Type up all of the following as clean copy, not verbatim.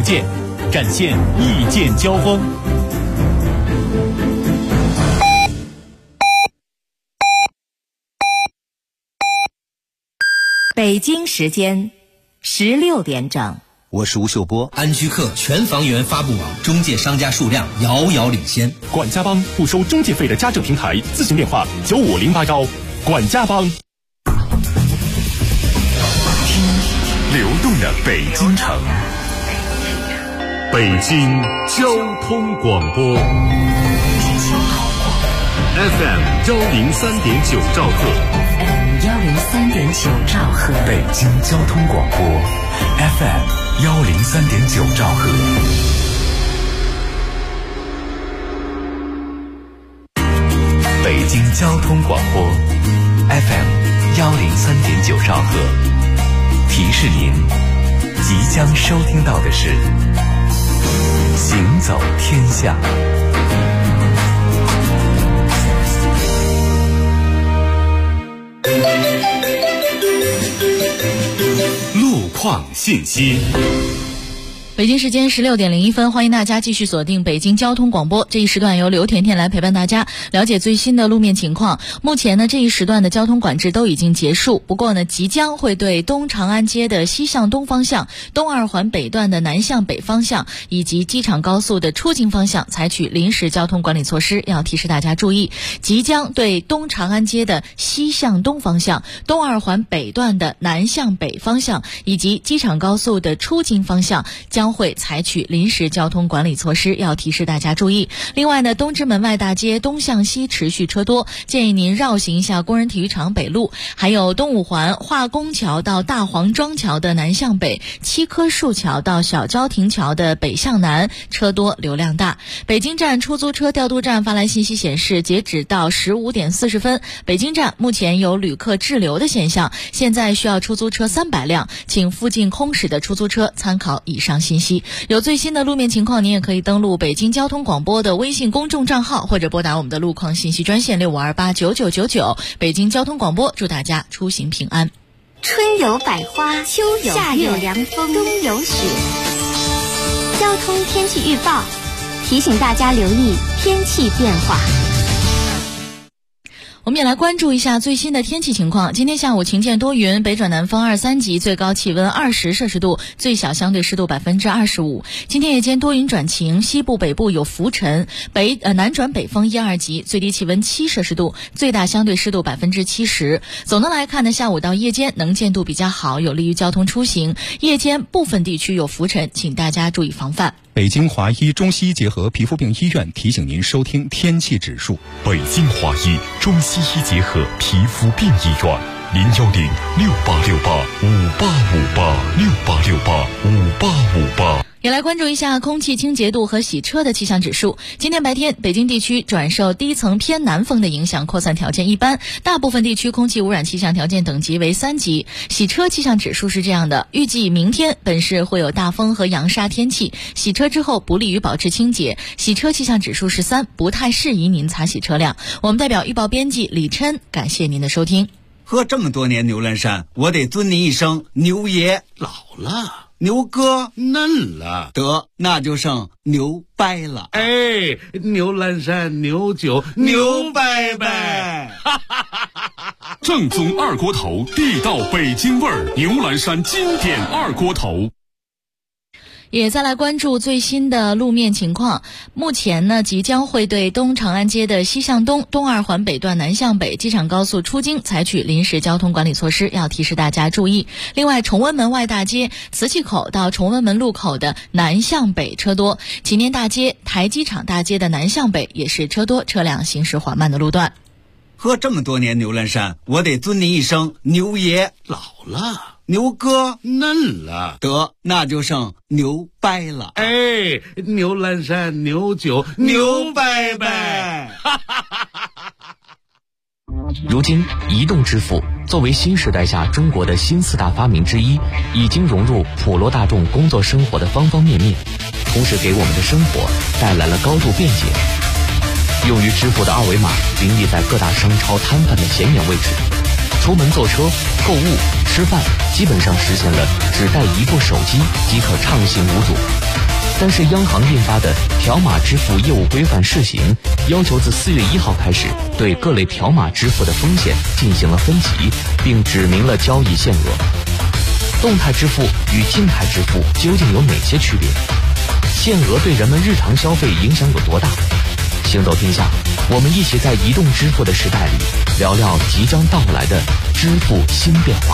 见，展现意见交锋。 北京时间16点整。 我是吴秀波。 安居客全房源发布网中介商家数量遥遥领先。 管家帮不收中介费的家政平台，咨询电话95081。管家帮。听流动的北京城，北京交通广播 FM 103.9兆赫 103.9兆赫， 北京交通广播 FM 103.9兆赫。北京交通广播 FM 103.9兆赫，提示您即将收听到的是行走天下。路况信息。 北京时间16点01分，欢迎大家继续锁定北京交通广播。这一时段由刘甜甜来陪伴大家了解最新的路面情况。目前呢，这一时段的交通管制都已经结束，不过呢，即将会对东长安街的西向东方向、东二环北段的南向北方向以及机场高速的出京方向采取临时交通管理措施，要提示大家注意。即将对东长安街的西向东方向、东二环北段的南向北方向以及机场高速的出京方向将会采取临时交通管理措施，要提示大家注意。另外呢，东直门外大街东向西持续车多，建议您绕行一下工人体育场北路，还有东五环化工桥到大黄庄桥的南向北、七棵树桥到小郊亭桥的北向南，车多流量大。北京站出租车调度站发来信息显示，截止到15点40分，北京站目前有旅客滞留的现象，现在需要出租车300辆，请附近空驶的出租车参考以上信息。有最新的路面情况，您也可以登录北京交通广播的微信公众账号，或者拨打我们的路况信息专线65289999。北京交通广播祝大家出行平安。 春有百花，秋有月，夏有凉风，冬有雪。交通天气预报提醒大家留意天气变化。 我们也来关注一下最新的天气情况。今天下午晴见多云，北转南风2、3级，最高气温20摄氏度，最小相对湿度25%。今天夜间多云转晴，西部北部有浮尘，南转北风1、2级，最低气温7摄氏度，最大相对湿度70%。总的来看呢，下午到夜间能见度比较好，有利于交通出行。夜间部分地区有浮尘，请大家注意防范。 北京华医中西医结合皮肤病医院提醒您收听天气指数。北京华医中西医结合皮肤病医院，0106868585858，68685858。 也来关注一下空气清洁度和洗车的气象指数。今天白天，北京地区转受低层偏南风的影响，扩散条件一般，大部分地区空气污染气象条件等级为3级。洗车气象指数是这样的：预计明天本市会有大风和扬沙天气，洗车之后不利于保持清洁，洗车气象指数是3，不太适宜您擦洗车辆。我们代表预报编辑李琛，感谢您的收听。 喝这么多年牛栏山，我得尊您一声牛爷。 老了， 牛哥嫩了， 得那就剩牛掰了。 哎，牛栏山牛酒牛掰掰， 正宗二锅头，地道北京味儿，牛栏山经典二锅头。 也再来关注最新的路面情况。目前呢，即将会对东长安街的西向东、东二环北段南向北、机场高速出京采取临时交通管理措施，要提示大家注意。另外，崇文门外大街瓷器口到崇文门路口的南向北车多，祈年大街、台机场大街的南向北也是车多，车辆行驶缓慢的路段。 喝这么多年牛栏山，我得尊您一声牛爷。 老了， 牛哥嫩了， 得那就剩牛掰了。 哎，牛栏山牛酒牛掰掰。 如今，移动支付作为新时代下中国的新4大发明之一，已经融入普罗大众工作生活的方方面面，同时给我们的生活带来了高度便捷。用于支付的二维码林立在各大商超摊贩的显眼位置，除出门坐车、购物、吃饭，基本上实现了只带一部手机即可畅行无阻。但是央行印发的条码支付业务规范试行，要求自4月1号开始对各类条码支付的风险进行了分级，并指明了交易限额。动态支付与静态支付究竟有哪些区别？限额对人们日常消费影响有多大？行走天下，我们一起在移动支付的时代里聊聊即将到来的支付新变化。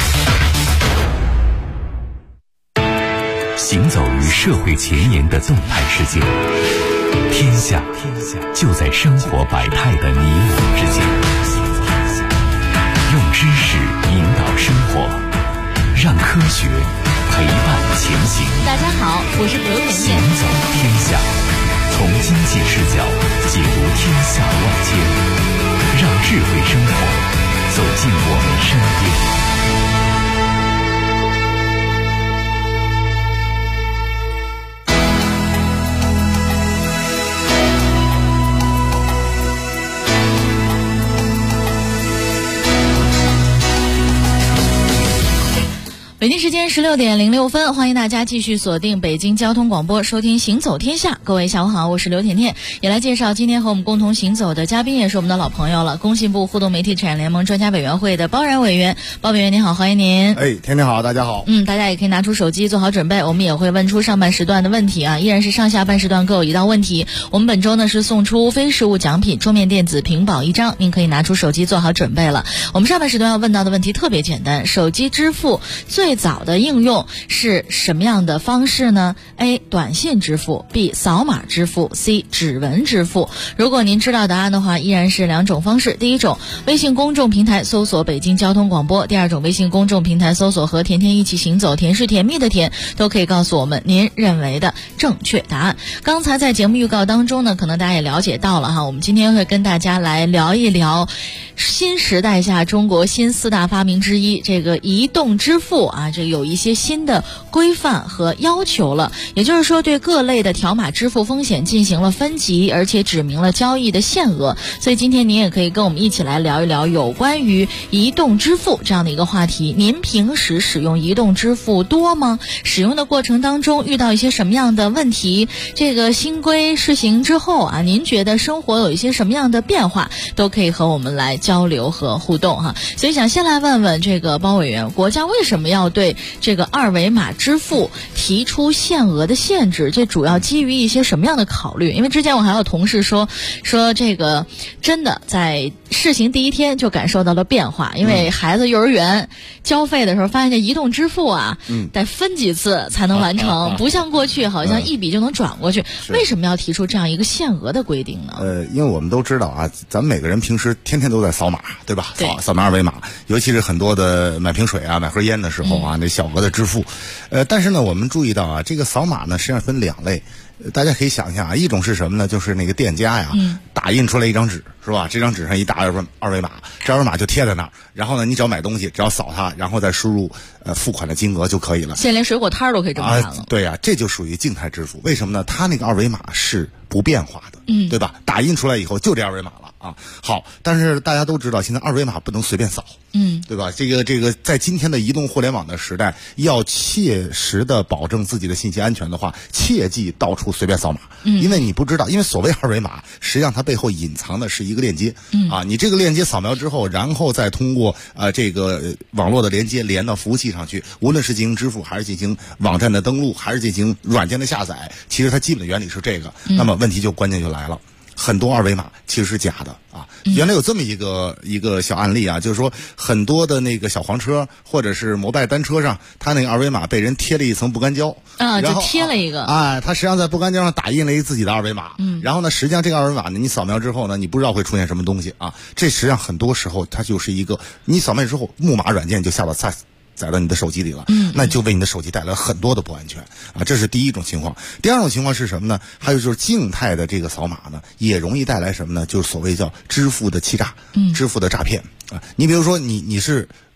行走于社会前沿的动态世界，天下就在生活百态的你我之间。用知识引导生活，让科学陪伴前行。 大家好，我是刘甜甜。 行走天下，从经济视角解读天下万千，让智慧生活走进我们身边。 北京时间16点06分，欢迎大家继续锁定北京交通广播，收听行走天下。各位下午好，我是刘甜甜，也来介绍今天和我们共同行走的嘉宾，也是我们的老朋友了，工信部互动媒体产业联盟专家委员会的包然委员。包委员您好，欢迎您。 甜甜好，大家好。 大家也可以拿出手机做好准备，我们也会问出上半时段的问题啊，依然是上下半时段各有一道问题。我们本周呢是送出非实物奖品桌面电子屏保1张，您可以拿出手机做好准备了。我们上半时段要问到的问题特别简单，手机支付最早的应用是什么样的方式呢？ A. 短信支付， B. 扫码支付， C. 指纹支付。如果您知道答案的话，依然是2种方式。第一种，微信公众平台搜索北京交通广播；第二种，微信公众平台搜索和甜甜一起行走，甜是甜蜜的甜，都可以告诉我们您认为的正确答案。刚才在节目预告当中呢，可能大家也了解到了哈，我们今天会跟大家来聊一聊新时代下中国新4大发明之一，这个移动支付啊，这有一些新的规范和要求了，也就是说对各类的条码支付风险进行了分级，而且指明了交易的限额。所以今天您也可以跟我们一起来聊一聊有关于移动支付这样的一个话题。您平时使用移动支付多吗？使用的过程当中遇到一些什么样的问题？这个新规试行之后啊，您觉得生活有一些什么样的变化？都可以和我们来交流和互动哈。所以想先来问问这个包委员，国家为什么要对这个2维码支付提出限额的限制？这主要基于一些什么样的考虑？因为之前我还有同事说这个真的在试行第1天就感受到了变化，因为孩子幼儿园交费的时候发现这移动支付啊，得分几次才能完成，不像过去好像一笔就能转过去。为什么要提出这样一个限额的规定呢？ 因为我们都知道啊，咱们每个人平时天天都在扫码，对吧？扫码2维码，尤其是很多的买瓶水啊、买盒烟的时候啊，那小额的支付。但是呢，我们注意到啊，这个扫码呢实际上分2类。大家可以想一下啊，一种是什么呢？就是那个店家呀，打印出来一张纸，是吧？这张纸上一大二维码，这2维码就贴在那儿。然后呢，你只要买东西，只要扫它，然后再输入付款的金额就可以了。 现在连水果摊都可以这么干了。 对呀，这就属于静态支付。为什么呢？它那个2维码是不变化的，对吧？打印出来以后就这2维码了啊。好，但是大家都知道，现在2维码不能随便扫，对吧？这个在今天的移动互联网的时代，要切实的保证自己的信息安全的话，切记到处随便扫码，因为你不知道，因为所谓2维码，实际上它背后隐藏的是一个链接，你这个链接扫描之后，然后再通过这个网络的连接连到服务器上去，无论是进行支付，还是进行网站的登录，还是进行软件的下载，其实它基本的原理是这个。那么问题关键就来了。很多2维码其实是假的啊！原来有这么一个小案例啊，就是说很多的那个小黄车或者是摩拜单车上，它那个2维码被人贴了一层不干胶啊，就贴了一个它实际上在不干胶上打印了一个自己的2维码，然后呢，实际上这个2维码呢，你扫描之后呢，你不知道会出现什么东西啊！这实际上很多时候它就是一个你扫描之后，木马软件就载到你的手机里了，那就为你的手机带来很多的不安全啊！这是第一种情况。第二种情况是什么呢？还有就是静态的这个扫码呢，也容易带来什么呢？就是所谓叫支付的欺诈，支付的诈骗啊！你比如说你是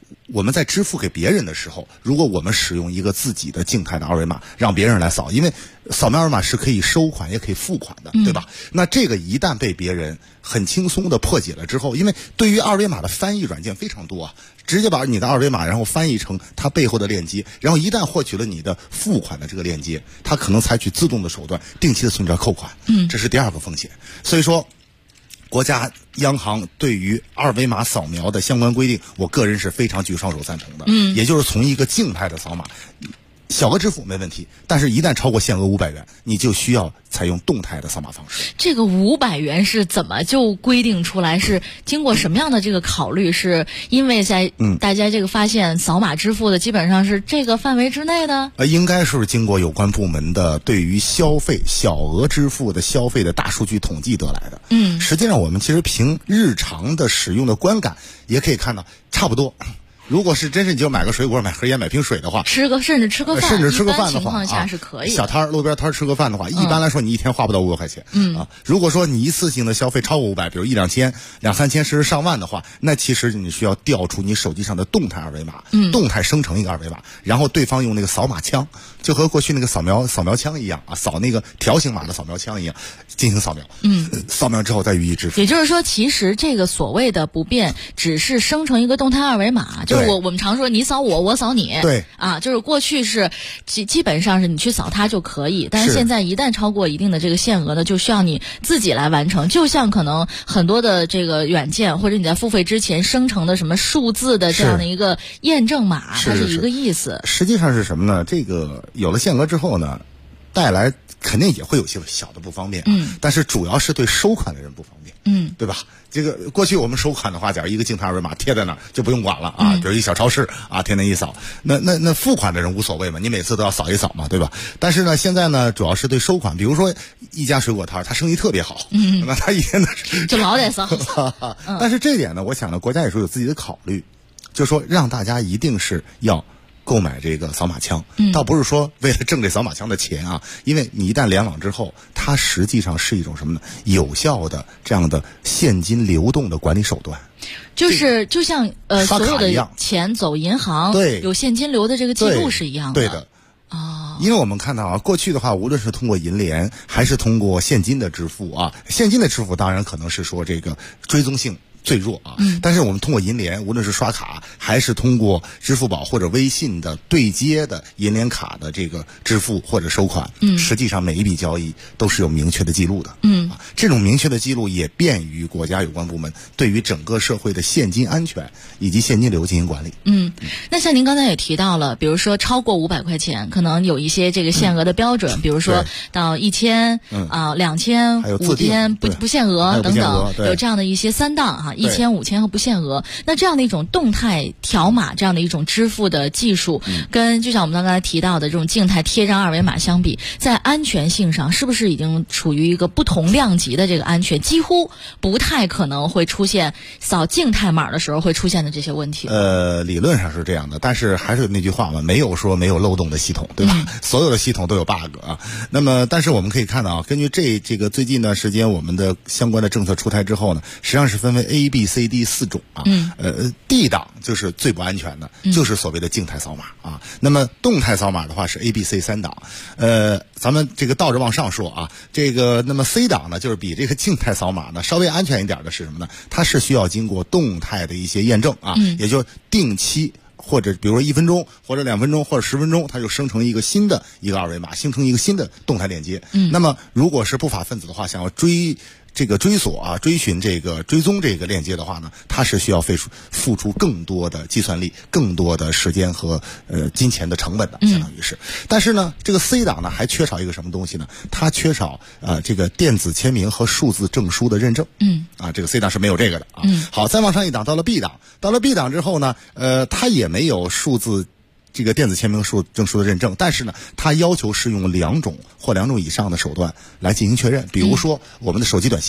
我们在支付给别人的时候，如果我们使用一个自己的静态的二维码，让别人来扫，因为扫描二维码是可以收款也可以付款的，对吧？那这个一旦被别人很轻松的破解了之后，因为对于二维码的翻译软件非常多啊，直接把你的二维码然后翻译成它背后的链接，然后一旦获取了你的付款的这个链接，它可能采取自动的手段定期的存折扣款，这是第二个风险。所以说国家央行对于二维码扫描的相关规定，我个人是非常举双手赞同的。也就是从一个静态的扫码，小额支付没问题，但是一旦超过限额500元，你就需要采用动态的扫码方式。 这个500元是怎么就规定出来？是经过什么样的这个考虑？是因为在大家这个发现扫码支付的基本上是这个范围之内的？ 应该是经过有关部门的对于消费小额支付的消费的大数据统计得来的。实际上我们其实凭日常的使用的观感也可以看到差不多。如果是真是你就买个水果、买盒烟、买瓶水的话， 甚至吃个饭的情况下是可以的。 小摊路边摊吃个饭的话，一般来说你一天花不到500块钱。如果说你一次性的消费超过500，比如1-2千、2-3千甚至上万的话，那其实你需要调出你手机上的动态二维码，动态生成一个二维码，然后对方用那个扫码枪，就和过去那个扫描枪一样啊，扫那个条形码的扫描枪一样进行扫描。扫描之后再予以支付。 也就是说，其实这个所谓的不便，只是生成一个动态二维码，就是我们常说你扫我，我扫你。 对啊，就是过去是基本上是你去扫它就可以，但是现在一旦超过一定的这个限额呢，就需要你自己来完成。就像可能很多的这个软件或者你在付费之前生成的什么数字的这样的一个验证码，它是一个意思。 实际上是什么呢？这个有了限额之后呢，带来肯定也会有些小的不方便，但是主要是对收款的人不方便，对吧？这个过去我们收款的话，假如一个静态二维码贴在那儿就不用管了啊，比如一小超市啊，天天一扫，那付款的人无所谓嘛，你每次都要扫一扫嘛，对吧？但是呢，现在呢，主要是对收款，比如说一家水果摊，他生意特别好，那他一天就老得扫。 但是这一点呢，我想呢，国家也是有自己的考虑，就是说让大家一定是要购买这个扫码枪，倒不是说为了挣这扫码枪的钱啊，因为你一旦联网之后，它实际上是一种什么呢？有效的这样的现金流动的管理手段。 就像所有的钱走银行，对，有现金流的这个记录是一样的。 对的。因为我们看到啊，过去的话，无论是通过银联还是通过现金的支付啊，现金的支付当然可能是说这个追踪性最弱啊，但是我们通过银联，无论是刷卡还是通过支付宝或者微信的对接的银联卡的这个支付或者收款，实际上每一笔交易都是有明确的记录的，这种明确的记录也便于国家有关部门对于整个社会的现金安全以及现金流进行管理。 那像您刚才也提到了，比如说超过500块钱，可能有一些这个限额的标准，比如说到1000啊、2000、5000不限额等等，有这样的一些3档哈。1000、5000和不限额，那这样的一种动态条码，这样的一种支付的技术，跟就像我们刚才提到的这种静态贴张二维码相比，在安全性上是不是已经处于一个不同量级的这个安全，几乎不太可能会出现扫静态码的时候会出现的这些问题？ 理论上是这样的，但是还是那句话嘛，没有说没有漏洞的系统，对吧？所有的系统都有 bug 啊。那么，但是我们可以看到啊，根据这个最近段时间我们的相关的政策出台之后呢，实际上是分为 A、B、C、D 4种啊。D 档就是最不安全的，就是所谓的静态扫码啊。那么动态扫码的话是 A、B、C 3档。咱们这个倒着往上说啊，那么 C 档呢，就是比这个静态扫码呢稍微安全一点的是什么呢？它是需要经过动态的一些验证啊，也就定期。或者比如说1分钟或者2分钟或者10分钟，它就生成一个新的一个二维码，形成一个新的动态链接。那么如果是不法分子的话，想要追索啊、追寻追踪这个链接的话呢，它是需要付出更多的计算力、更多的时间和金钱的成本的，相当于是。但是呢，这个 C 档呢还缺少一个什么东西呢？它缺少这个电子签名和数字证书的认证。这个 C 档是没有这个的啊。好，再往上一档，到了 B 档，到了 B 档之后呢，它也没有数字这个电子签名证书的认证，但是呢，它要求是用2种或2种以上的手段来进行确认。比如说我们的手机短信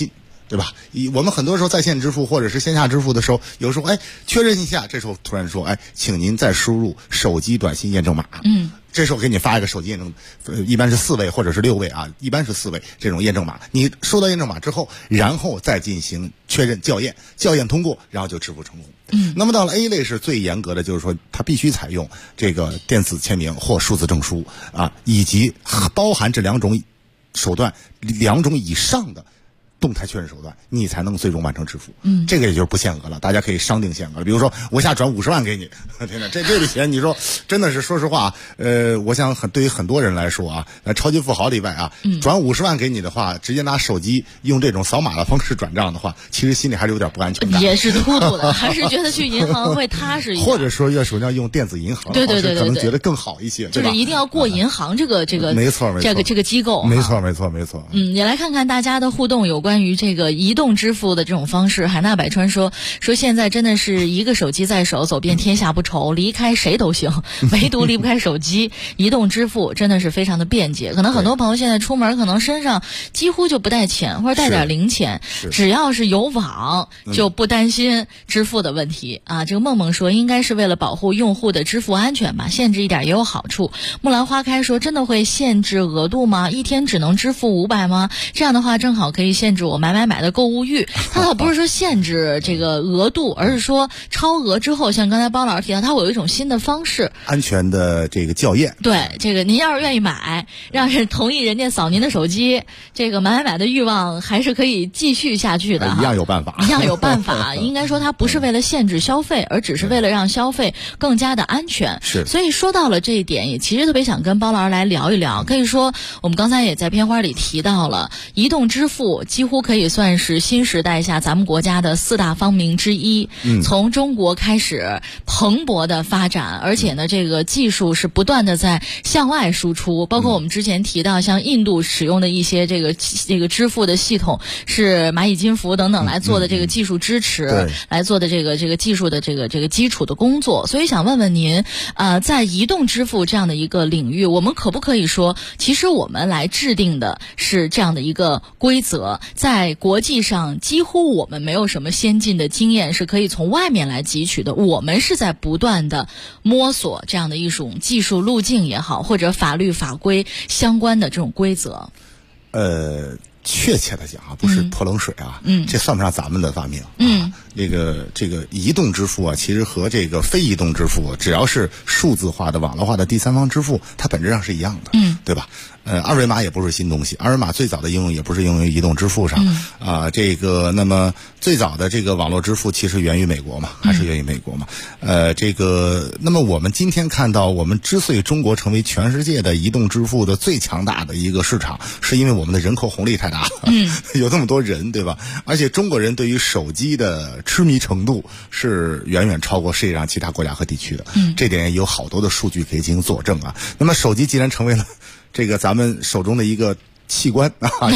对吧？我们很多时候在线支付或者是线下支付的时候，有时候确认一下，这时候突然说请您再输入手机短信验证码。这时候给你发一个手机验证，一般是4位或者是6位啊，一般是4位这种验证码。你收到验证码之后，然后再进行确认校验通过，然后就支付成功。那么到了 A 类是最严格的，就是说它必须采用这个电子签名或数字证书啊，以及包含这2种手段2种以上的动态确认手段，你才能最终完成支付。这个也就是不限额了，大家可以商定限额。比如说我下转50万给你，天哪，这笔钱你说真的是，说实话，我想对于很多人来说啊，超级富豪例外啊，转50万给你的话，直接拿手机用这种扫码的方式转账的话，其实心里还是有点不安全感， 也是突突的，还是觉得去银行会踏实一点， 或者说首先用电子银行的方式，可能觉得更好一些， 就是一定要过银行这个没错这个机构， 没错。 也来看看大家的互动，有关于这个移动支付的这种方式。海纳百川说现在真的是一个手机在手，走遍天下不愁，离开谁都行，唯独离不开手机。移动支付真的是非常的便捷，可能很多朋友现在出门可能身上几乎就不带钱，或者带点零钱，只要是有网就不担心支付的问题啊。这个梦梦说应该是为了保护用户的支付安全吧，限制一点也有好处。木兰花开说真的会限制额度吗？一天只能支付500吗？这样的话正好可以限制我买的购物欲。它倒不是说限制这个额度，而是说超额之后，像刚才包老师提到，它会有一种新的方式， 安全的这个校验。 对，这个您要是愿意买，让人同意人家扫您的手机，这个买的欲望还是可以继续下去的， 一样有办法。 应该说它不是为了限制消费，而只是为了让消费更加的安全。 是， 所以说到了这一点，也其实特别想跟包老师来聊一聊。可以说我们刚才也在片花里提到了，移动支付几乎可以算是新时代下咱们国家的4大方明之一。从中国开始蓬勃的发展，而且呢这个技术是不断的在向外输出，包括我们之前提到像印度使用的一些这个支付的系统，是蚂蚁金服等等来做的这个技术支持，来做的这个技术的这个基础的工作。所以想问问您，在移动支付这样的一个领域，我们可不可以说，其实我们来制定的是这样的一个规则，在国际上几乎我们没有什么先进的经验是可以从外面来汲取的，我们是在不断的摸索这样的一种技术路径也好，或者法律法规相关的这种规则。 确切的讲啊，不是泼冷水啊，这算不上咱们的发明。这个移动支付啊，其实和这个非移动支付，只要是数字化的、网络化的第三方支付，它本质上是一样的，对吧？二维码也不是新东西，二维码最早的应用也不是应用于移动支付上，那么最早的这个网络支付其实源于美国嘛，还是源于美国嘛？那么我们今天看到，我们之所以中国成为全世界的移动支付的最强大的一个市场，是因为我们的人口红利太大，有这么多人，对吧？而且中国人对于手机的痴迷程度是远远超过世界上其他国家和地区的，这点有好多的数据可以进行佐证啊。那么手机既然成为了这个咱们手中的一个器官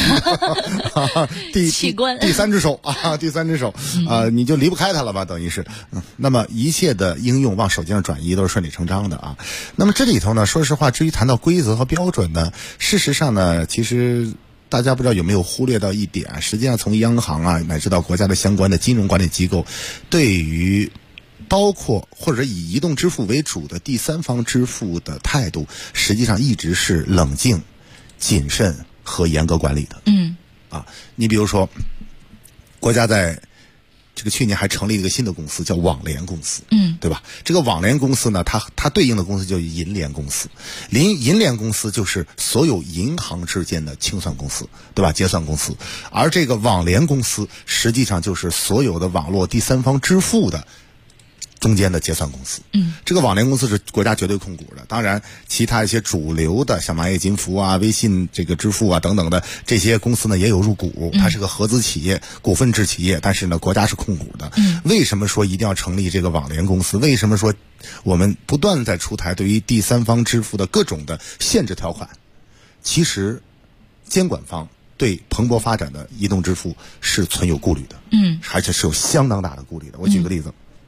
第三只手你就离不开它了吧，等于是。那么一切的应用往手机上转移都是顺理成章的啊。那么这里头呢，说实话，至于谈到规则和标准呢，事实上呢，其实大家不知道有没有忽略到一点，实际上从央行啊乃至到国家的相关的金融管理机构，对于包括或者以移动支付为主的第三方支付的态度，实际上一直是冷静、谨慎和严格管理的。你比如说，国家在这个去年还成立了一个新的公司，叫网联公司，对吧？这个网联公司呢，它对应的公司叫银联公司，银联公司就是所有银行之间的清算公司，对吧？结算公司，而这个网联公司实际上就是所有的网络第三方支付的中间的结算公司。这个网联公司是国家绝对控股的，当然其他一些主流的像蚂蚁金服啊、微信这个支付啊等等的这些公司呢也有入股，它是个合资企业、股份制企业，但是呢国家是控股的。为什么说一定要成立这个网联公司？为什么说我们不断在出台对于第三方支付的各种的限制条款？其实监管方对蓬勃发展的移动支付是存有顾虑的，而且是有相当大的顾虑的。我举个例子，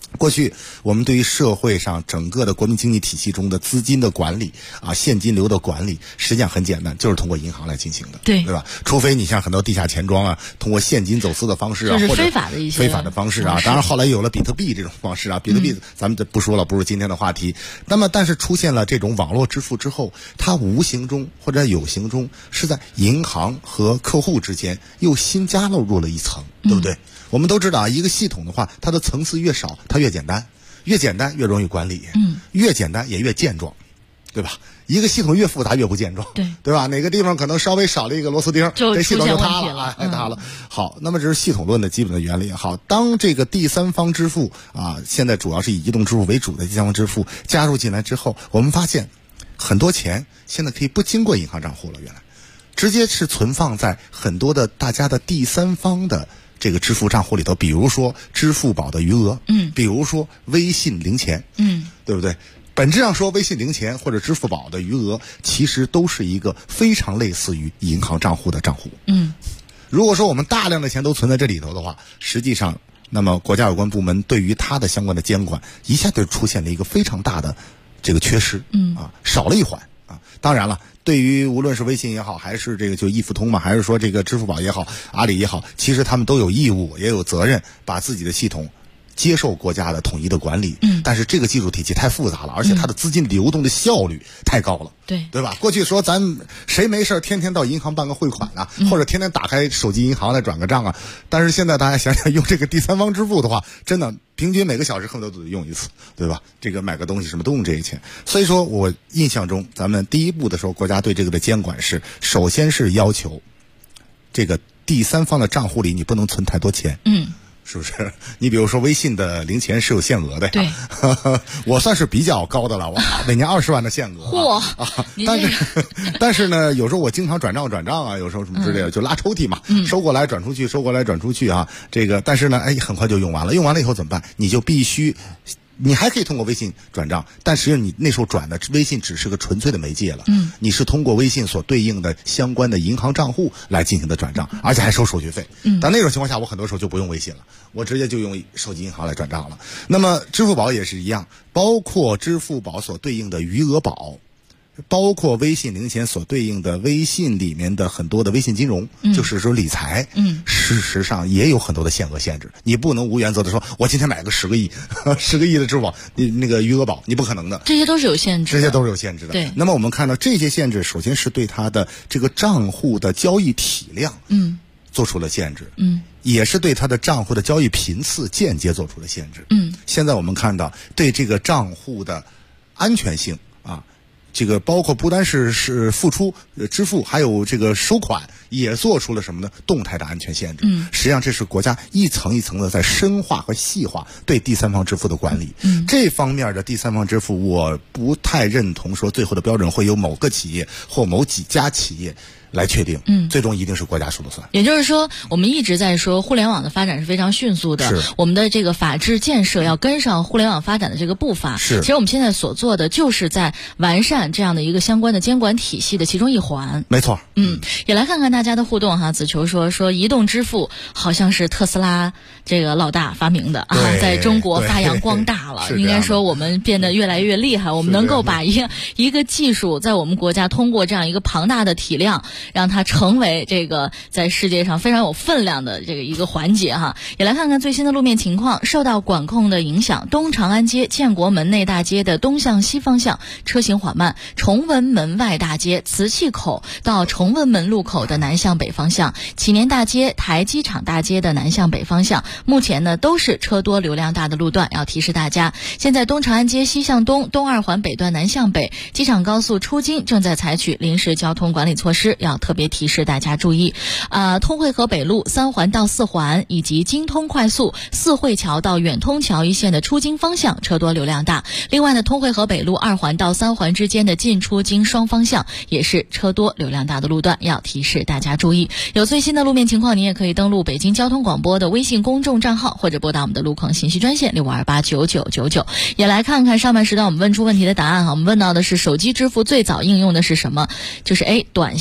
过去我们对于社会上整个的国民经济体系中的资金的管理啊，现金流的管理，实际上很简单，就是通过银行来进行的，对吧？除非你像很多地下钱庄啊，通过现金走私的方式啊， 就是非法的一些非法的方式啊。当然后来有了比特币这种方式啊，比特币咱们不说了，不是今天的话题。那么但是出现了这种网络支付之后，它无形中或者有形中是在银行和客户之间又新加入了一层，对不对？我们都知道啊，一个系统的话，它的层次越少，它越简单，越简单越容易管理，越简单也越健壮，对吧？一个系统越复杂越不健壮，对吧？哪个地方可能稍微少了一个螺丝钉，这系统就塌了，塌了。好，那么这是系统论的基本的原理。好，当这个第三方支付啊，现在主要是以移动支付为主的第三方支付加入进来之后，我们发现很多钱现在可以不经过银行账户了，原来直接是存放在很多的大家的第三方的这个支付账户里头，比如说支付宝的余额，比如说微信零钱，对不对？本质上说，微信零钱或者支付宝的余额，其实都是一个非常类似于银行账户的账户。如果说我们大量的钱都存在这里头的话，实际上，那么国家有关部门对于它的相关的监管，一下就出现了一个非常大的这个缺失，少了一环啊。当然了。对于无论是微信也好，还是这个就易付通嘛，还是说这个支付宝也好，阿里也好，其实他们都有义务也有责任把自己的系统接受国家的统一的管理。但是这个技术体系太复杂了，而且它的资金流动的效率太高了，对吧？过去说咱谁没事天天到银行办个汇款啊，或者天天打开手机银行来转个账啊，但是现在大家想想用这个第三方支付的话，真的平均每个小时恨不得都得用一次，对吧？这个买个东西什么都用这些钱。所以说我印象中咱们第一步的时候，国家对这个的监管是首先是要求这个第三方的账户里你不能存太多钱，是不是？你比如说微信的零钱是有限额的呀，对，我算是比较高的了，我每年20万的限额，但是呢，有时候我经常转账啊，有时候什么之类的，就拉抽屉嘛，收过来转出去，收过来转出去啊，这个，但是呢，很快就用完了，用完了以后怎么办？你就必须。你还可以通过微信转账，但实际上你那时候转的微信只是个纯粹的媒介了。你是通过微信所对应的相关的银行账户来进行的转账，而且还收手续费。但那种情况下，我很多时候就不用微信了，我直接就用手机银行来转账了。那么支付宝也是一样，包括支付宝所对应的余额宝，包括微信零钱所对应的微信里面的很多的微信金融，就是说理财，事实上也有很多的限额限制，你不能无原则的说我今天买个10个亿10个亿的支付宝，你那个余额宝，你不可能的， 这些都是有限制的， 对。那么我们看到这些限制，首先是对它的这个账户的交易体量做出了限制，也是对它的账户的交易频次间接做出了限制。现在我们看到对这个账户的安全性啊，这个包括不单是付出支付，还有这个收款，也做出了什么呢？动态的安全限制。实际上这是国家一层一层的在深化和细化对第三方支付的管理。这方面的第三方支付，我不太认同说最后的标准会由某个企业或某几家企业来确定，最终一定是国家说了算。 也就是说，我们一直在说互联网的发展是非常迅速的，我们的这个法治建设要跟上互联网发展的这个步伐。其实我们现在所做的就是在完善这样的一个相关的监管体系的其中一环。 没错。 也来看看大家的互动哈。子球说移动支付好像是特斯拉这个老大发明的啊，在中国发扬光大了。应该说我们变得越来越厉害，我们能够把一个技术在我们国家通过这样一个庞大的体量，让它成为这个在世界上非常有分量的这个一个环节哈。也来看看最新的路面情况。受到管控的影响，东长安街建国门内大街的东向西方向车行缓慢，崇文门外大街瓷器口到崇文门路口的南向北方向，祈年大街台机场大街的南向北方向，目前呢都是车多流量大的路段，要提示大家。现在东长安街西向东东二环北段南向北，机场高速出京正在采取临时交通管理措施，要特别提示大家注意。通惠河北路3环到4环以及京通快速四惠桥到远通桥一线的出京方向车多流量大。另外呢，通惠河北路2环到3环之间的进出京双方向也是车多流量大的路段，要提示大家注意。有最新的路面情况，您也可以登录北京交通广播的微信公众账号，或者拨打我们的路况信息专线65289999。也来看看上半时段我们问出问题的答案哈。我们问到的是手机支付最早应用的是什么？就是 A 短信支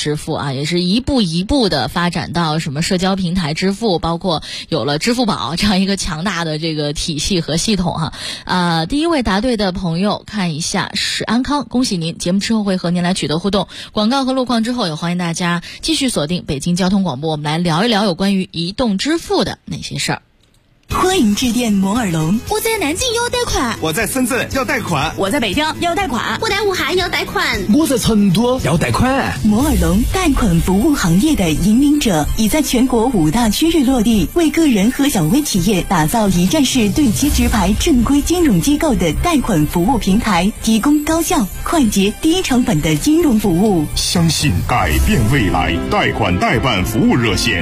支付啊，也是一步一步的发展到什么社交平台支付，包括有了支付宝这样一个强大的这个体系和系统哈。第一位答对的朋友看一下是安康，恭喜您，节目之后会和您来取得互动。广告和路况之后，也欢迎大家继续锁定北京交通广播，我们来聊一聊有关于移动支付的那些事儿。 欢迎致电摩尔龙。 我在南京要贷款， 我在深圳要贷款， 我在北京要贷款， 我在武汉要贷款， 我在成都要贷款。 摩尔龙贷款服务行业的引领者，已在全国5大区域落地，为个人和小微企业打造一站式对接直排正规金融机构的贷款服务平台，提供高效、快捷、低成本的金融服务。 相信改变未来，贷款代办服务热线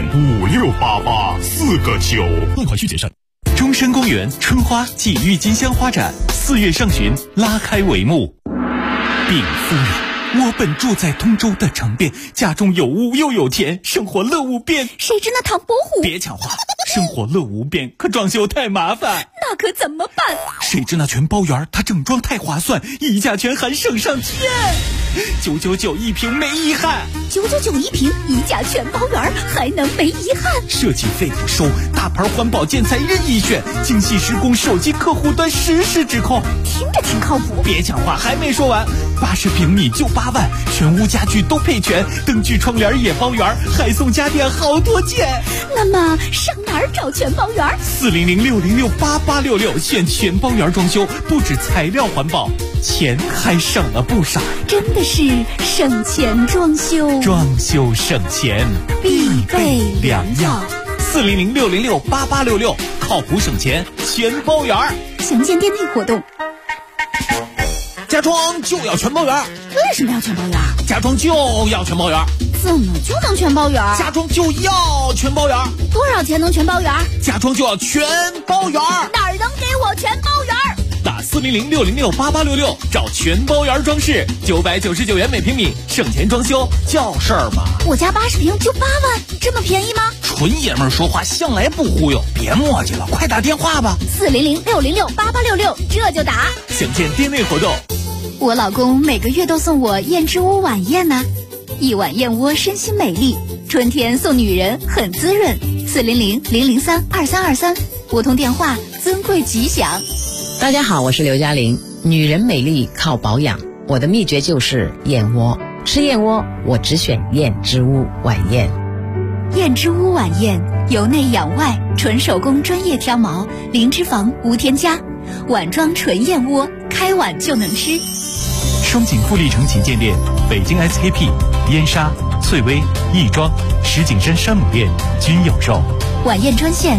5688-4个9， 贷款需谨慎。中山公园春花暨郁金香花展4月上旬拉开帷幕。禀夫人，我本住在通州的城边，家中有屋又有田，生活乐无边。 谁知那唐伯虎？ 别抢话，生活乐无边，可装修太麻烦。 那可怎么办？ 谁知那全包园，它整装太划算，一价全含省上天。999一平没遗憾 ，999一平，一价全包圆，还能没遗憾？ 设计费不收，大牌环保建材任意选，精细施工，手机客户端实时指控， 听着挺靠谱。 别讲话，还没说完，80平米就8万，全屋家具都配全，灯具窗帘也包圆，还送家电好多件。 那么上哪儿找全包圆 ？400-606-8866，选全包圆装修，不止材料环保，钱还省了不少。 真的是省钱装修， 装修省钱必备良药。 400-606-8866，靠谱省钱全包圆。 详见店内活动。 家装就要全包圆。 为什么要全包圆？ 家装就要全包圆。 怎么就能全包圆？ 家装就要全包圆。 多少钱能全包圆？ 家装就要全包圆。 哪儿能给我全包圆？ 打400-606-8866，找全包圆装饰，999元每平米，省钱装修叫事儿嘛。 我家80平就8万，这么便宜吗？ 纯爷们儿说话向来不忽悠，别磨叽了，快打电话吧。 400-606-8866，这就打。 详见店内活动。 我老公每个月都送我燕之屋晚宴呢，一碗燕窝身心美丽，春天送女人很滋润。400-003-2323，拨通电话，尊贵吉祥。 大家好，我是刘嘉玲。女人美丽靠保养，我的秘诀就是燕窝。吃燕窝，我只选燕之屋晚宴。 燕之屋晚宴，由内养外，纯手工专业挑毛，零脂肪无添加，碗装纯燕窝，开碗就能吃。 双井富力城旗舰店、北京 SKP、燕莎、翠微、亦庄、石景山山姆店均有售。 晚宴专线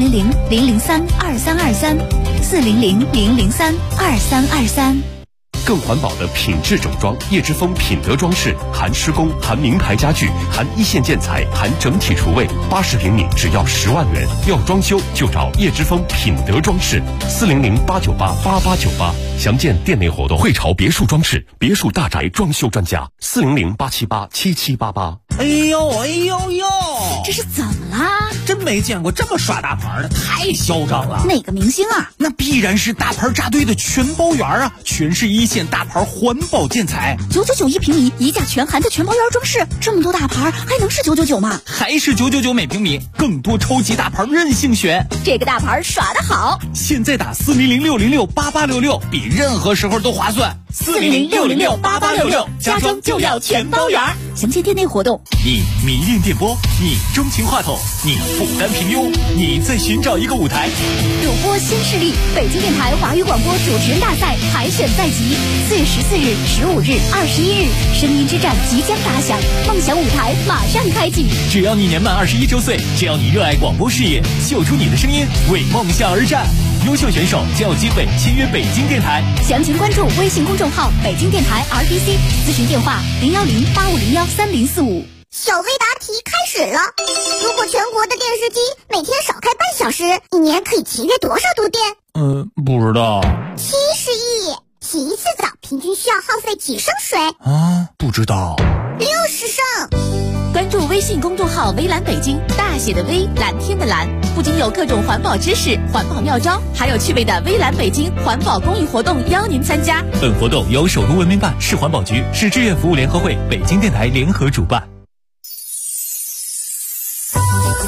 400-003-2323，400-003-2323。 更环保的品质整装，叶之峰品德装饰，含施工，含名牌家具，含一线建材，含整体厨卫，80平米只要10万元。要装修就找叶之峰品德装饰，400-898-8898，详见店内活动。汇潮别墅装饰，别墅大宅装修专家，400-878-7788。 哎呦哎呦呦， 这是怎么啦？ 真没见过这么耍大牌的，太嚣张了。 哪个明星啊？ 那必然是大牌扎堆的全包圆啊，全是一线大牌环保建材。 999一平米，一价全含的全包圆装饰，这么多大牌还能是999吗？ 还是999每平米，更多超级大牌任性选。 这个大牌耍得好， 现在打400-606-8866，比任何时候都划算。 400-606-8866，家装就要全包圆。详见店内活动。 你迷恋电波，你钟情话筒，你负担平庸，你在寻找一个舞台。 主播新势力，北京电台华语广播主持人大赛海选在即，4月14日、15日、21日，声音之战即将打响，梦想舞台马上开启。 只要你年满21周岁，只要你热爱广播事业，秀出你的声音，为梦想而战。优秀选手将有机会签约北京电台。 详情关注微信公众号北京电台 RTC， 咨询电话010-8501-3045。 小飞答题开始了。如果全国的电视机每天少开半小时，一年可以节约多少度电？ 不知道。 70亿。洗一次澡平均需要耗费几升水？ 不知道。 60升。 关注微信公众号微蓝北京，大写的微，蓝天的蓝，不仅有各种环保知识、环保妙招，还有趣味的微蓝北京环保公益活动邀您参加。 本活动由首都文明办、市环保局、市志愿服务联合会、北京电台联合主办。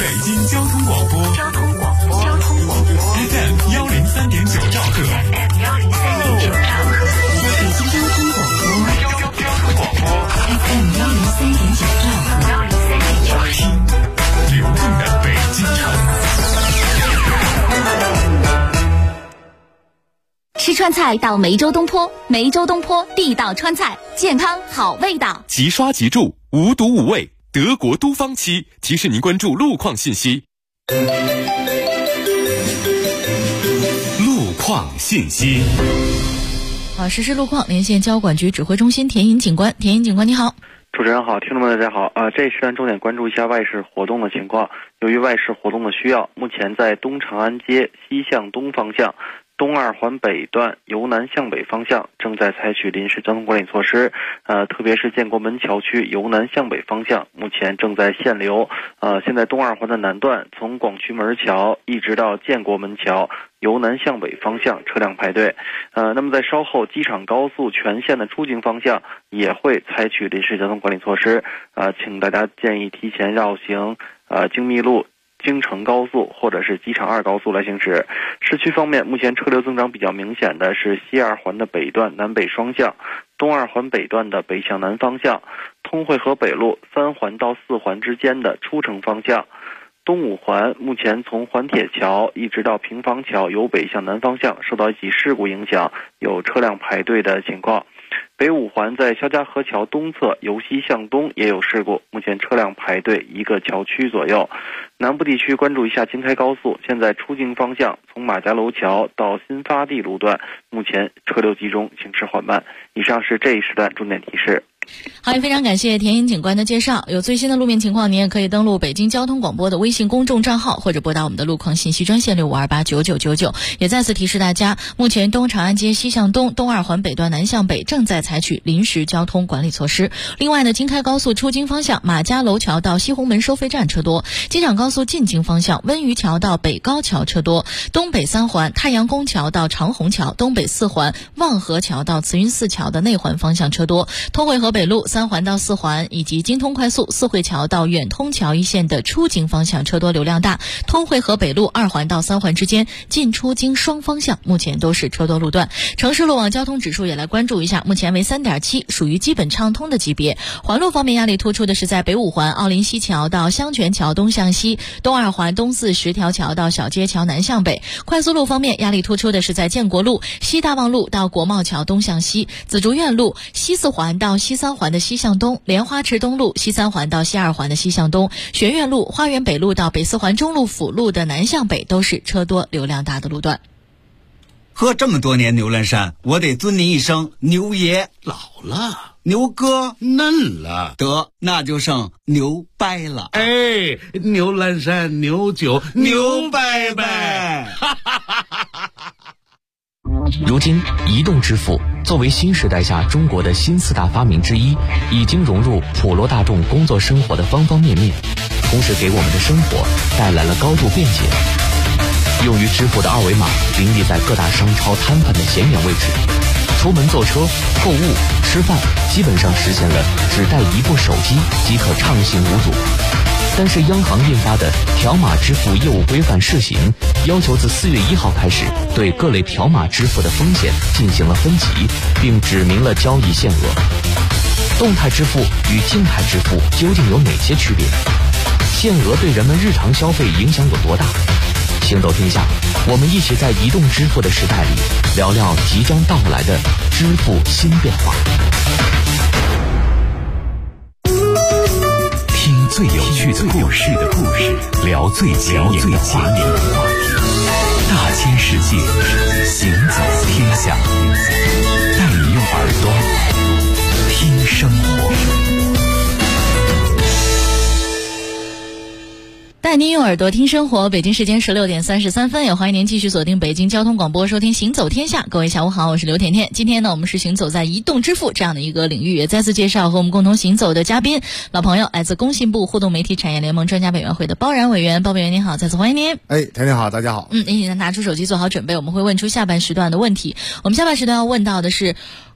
京交通广播FM 103.9兆赫， 北京交通广播 FM 103.9兆赫， 听流动的北京城。 吃川菜到梅州东坡，梅州东坡地道川菜，健康好味道。 即刷即住，无毒无味，德国都方漆提示您关注路况信息。路况信息。 好，实时路况，连线交管局指挥中心田颖警官。田颖警官，你好。 主持人好，听众们大家好。这一时段重点关注一下外事活动的情况。由于外事活动的需要，目前在东长安街西向东方向东二环北段由南向北方向正在采取临时交通管理措施，特别是建国门桥区由南向北方向目前正在限流。现在东二环的南段从广渠门桥一直到建国门桥由南向北方向车辆排队。那么在稍后机场高速全线的出京方向也会采取临时交通管理措施，请大家建议提前绕行京密路、京承高速或者是机场2高速来行驶。市区方面，目前车流增长比较明显的是西二环的北段南北双向，东二环北段的北向南方向，通惠河北路3环到4环之间的出城方向。东五环目前从环铁桥一直到平房桥由北向南方向受到一起事故影响，有车辆排队的情况。北五环在肖家河桥东侧由西向东也有事故，目前车辆排队1个桥区左右。南部地区关注一下京开高速，现在出京方向从马家楼桥到新发地路段目前车流集中，行驶缓慢。以上是这一时段重点提示。 好，也非常感谢田颖警官的介绍。有最新的路面情况，您也可以登录北京交通广播的微信公众账号，或者拨打我们的路况信息专线65289999。也再次提示大家，目前东长安街西向东、东二环北段南向北正在采取临时交通管理措施。另外呢，京开高速出京方向马家楼桥到西红门收费站车多，机场高速进京方向温榆桥到北高桥车多，东北3环太阳宫桥到长虹桥，东北4环望河桥到慈云寺桥的内环方向车多，通惠河北路3环到4环以及京通快速四惠桥到远通桥一线的出京方向车多流量大，通惠河北路2环到3环之间进出京双方向目前都是车多路段。城市路网交通指数也来关注一下，目前为 3.7， 属于基本畅通的级别。环路方面压力突出的是在北五环奥林西桥到香泉桥东向西，东二环东四十条桥到小街桥南向北。快速路方面压力突出的是在建国路西大望路到国贸桥东向西，紫竹院路西4环到西3环的西向东，莲花池东路西3环到西2环的西向东，学院路花园北路到北4环中路辅路的南向北都是车多流量大的路段。 喝这么多年牛栏山，我得尊您一声牛爷。 老了， 牛哥嫩了， 得那就剩牛掰了。 哎，牛栏山牛酒牛掰掰。 如今，移动支付作为新时代下中国的新4大发明之一，已经融入普罗大众工作生活的方方面面，同时给我们的生活带来了高度便捷。用于支付的二维码林立在各大商超摊贩的显眼位置，出门坐车、购物、吃饭，基本上实现了只带一部手机即可畅行无阻。但是央行印发的条码支付业务规范试行，要求自4月1号开始对各类条码支付的风险进行了分级，并指明了交易限额。动态支付与静态支付究竟有哪些区别？限额对人们日常消费影响有多大？行走天下，我们一起在移动支付的时代里聊聊即将到来的支付新变化。 听最有趣的故事，聊最前沿的话题，大千世界，行走天下，带你用耳朵听生活。 带您用耳朵听生活，北京时间16点33分，也欢迎您继续锁定北京交通广播收听行走天下。各位下午好，我是刘甜甜。今天呢，我们是行走在移动支付这样的一个领域，也再次介绍和我们共同行走的嘉宾，老朋友，来自工信部互动媒体产业联盟专家委员会的包然委员。包委员您好，再次欢迎您。 哎，甜甜好，大家好。 您拿出手机做好准备，我们会问出下半时段的问题。我们下半时段要问到的是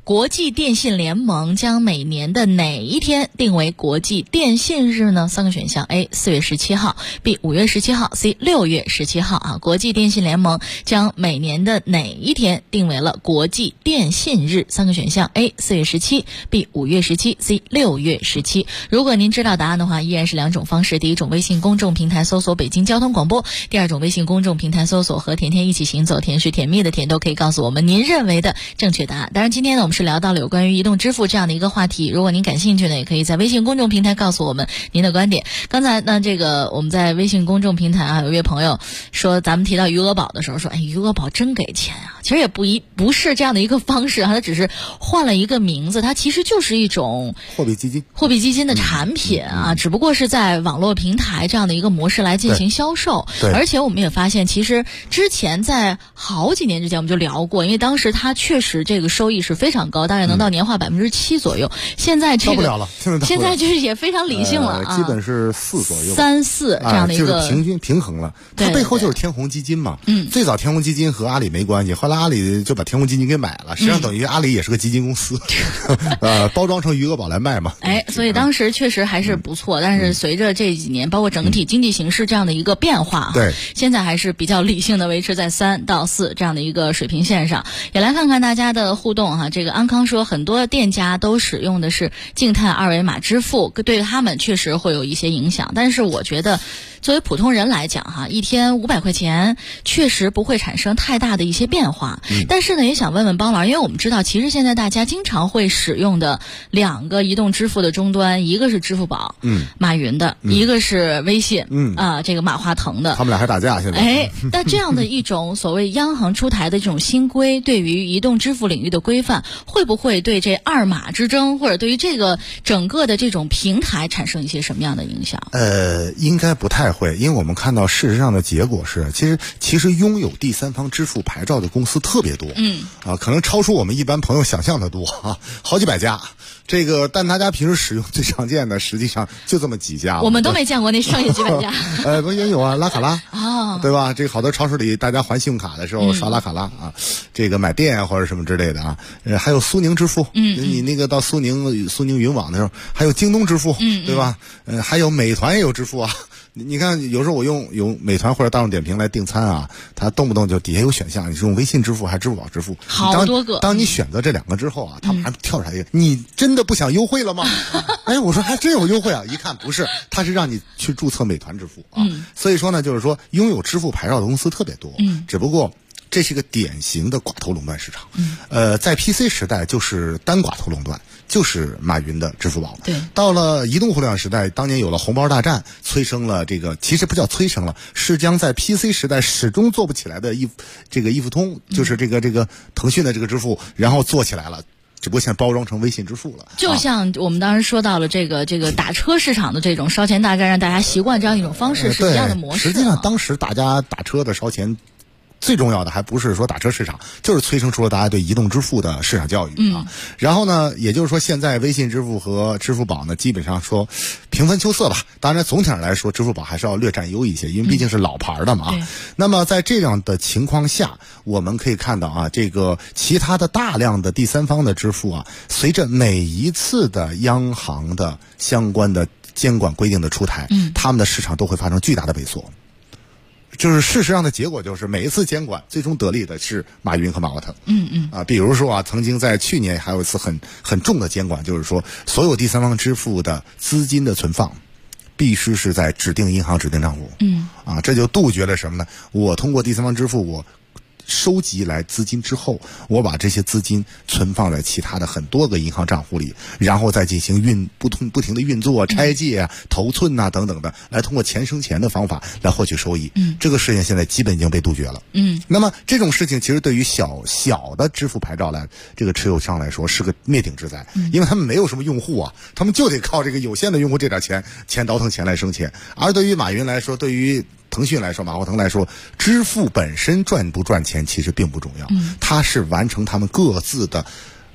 国际电信联盟将每年的哪一天定为国际电信日呢？3个选项 ：A. 4月17号 B. 5月17号 C. 6月17号啊。国际电信联盟将每年的哪一天定为了国际电信日？3个选项 A. 4月17 B. 5月17 C. 6月17。如果您知道答案的话，依然是2种方式：第一种微信公众平台搜索北京交通广播，第二种微信公众平台搜索和甜甜一起行走，甜是甜蜜的甜，都可以告诉我们您认为的正确答案。当然今天呢我们是聊到了有关于移动支付这样的一个话题，如果您感兴趣呢，也可以在微信公众平台告诉我们您的观点。刚才呢这个我们在微信公众平台啊，有一位朋友说咱们提到余额宝的时候说，余额宝真给钱啊，其实也不是这样的一个方式啊，它只是换了一个名字，它其实就是一种货币基金的产品啊，只不过是在网络平台这样的一个模式来进行销售。而且我们也发现其实之前在好几年之前我们就聊过，因为当时它确实这个收益是非常高，大概能到年化7%左右。现在这个到不了了， 现在就是也非常理性了啊， 基本是4左右 ，3-4这样的一个就是平均平衡了。它背后就是天弘基金嘛。最早天弘基金和阿里没关系，后来阿里就把天弘基金给买了，实际上等于阿里也是个基金公司，包装成余额宝来卖嘛。 所以当时确实还是不错，但是随着这几年包括整体经济形势这样的一个变化，现在还是比较理性的维持在3到4这样的一个水平线上。也来看看大家的互动哈。这个安康说，很多店家都使用的是静态二维码支付，对他们确实会有一些影响。但是我觉得作为普通人来讲哈，一天500块钱确实不会产生太大的一些变化。但是呢，也想问问帮老，因为我们知道其实现在大家经常会使用的2个移动支付的终端，一个是支付宝，马云的，一个是微信，这个马化腾的， 他们俩还打架现在。 那这样的一种所谓央行出台的这种新规，对于移动支付领域的规范，会不会对这2码之争，或者对于这个整个的这种平台产生一些什么样的影响？ 应该不太会，因为我们看到事实上的结果是，其实拥有第三方支付牌照的公司特别多，可能超出我们一般朋友想象的多啊，好几百家。但大家平时使用最常见的，实际上就这么几家。 我们都没见过那剩下几百家。 不也有啊，拉卡拉对吧？好多超市里大家还信用卡的时候刷拉卡拉啊，买店啊或者什么之类的啊。还有苏宁支付，你那个到苏宁云网的时候，还有京东支付，对吧？还有美团也有支付啊。你看，有时候我用美团或者大众点评来订餐啊，它动不动就底下有选项，你是用微信支付还是支付宝支付？ 好多个。 当你选择这2个之后啊，他们还跳出来一个，你真的不想优惠了吗？我说还真有优惠啊！一看不是，他是让你去注册美团支付啊。所以说呢，就是说拥有支付牌照的公司特别多，只不过这是个典型的寡头垄断市场。在 PC 时代就是单寡头垄断，就是马云的支付宝。到了移动互联网时代，当年有了红包大战，催生了其实不叫催生了，是将在 PC 时代始终做不起来的易付通，就是这个腾讯的这个支付，然后做起来了。只不过现在包装成微信支付了， 就像我们当时说到了这个打车市场的这种烧钱大战，让大家习惯这样一种方式，是一样的模式。 实际上，当时大家打车的烧钱，最重要的还不是说打车市场，就是催生出了大家对移动支付的市场教育啊。然后呢，也就是说，现在微信支付和支付宝呢，基本上说平分秋色吧。当然，总体上来说，支付宝还是要略占优一些，因为毕竟是老牌的嘛。那么在这样的情况下，我们可以看到啊，其他的大量的第三方的支付啊，随着每一次的央行的相关的监管规定的出台，他们的市场都会发生巨大的萎缩。就是事实上的结果就是每一次监管最终得利的是马云和马化腾。比如说啊，曾经在去年还有一次很重的监管，就是说所有第三方支付的资金的存放必须是在指定银行指定账户。这就杜绝了什么呢？我通过第三方支付，我收集来资金之后，我把这些资金存放在其他的很多个银行账户里，然后再进行不停的运作、拆借啊、头寸啊等等的，来通过钱生钱的方法来获取收益。这个事情现在基本已经被杜绝了。那么这种事情其实对于小的支付牌照这个持有商来说是个灭顶之灾，因为他们没有什么用户啊，他们就得靠这个有限的用户这点钱倒腾钱来生钱。而对于马云来说，对于腾讯来说，马化腾来说，支付本身赚不赚钱其实并不重要，它是完成他们各自的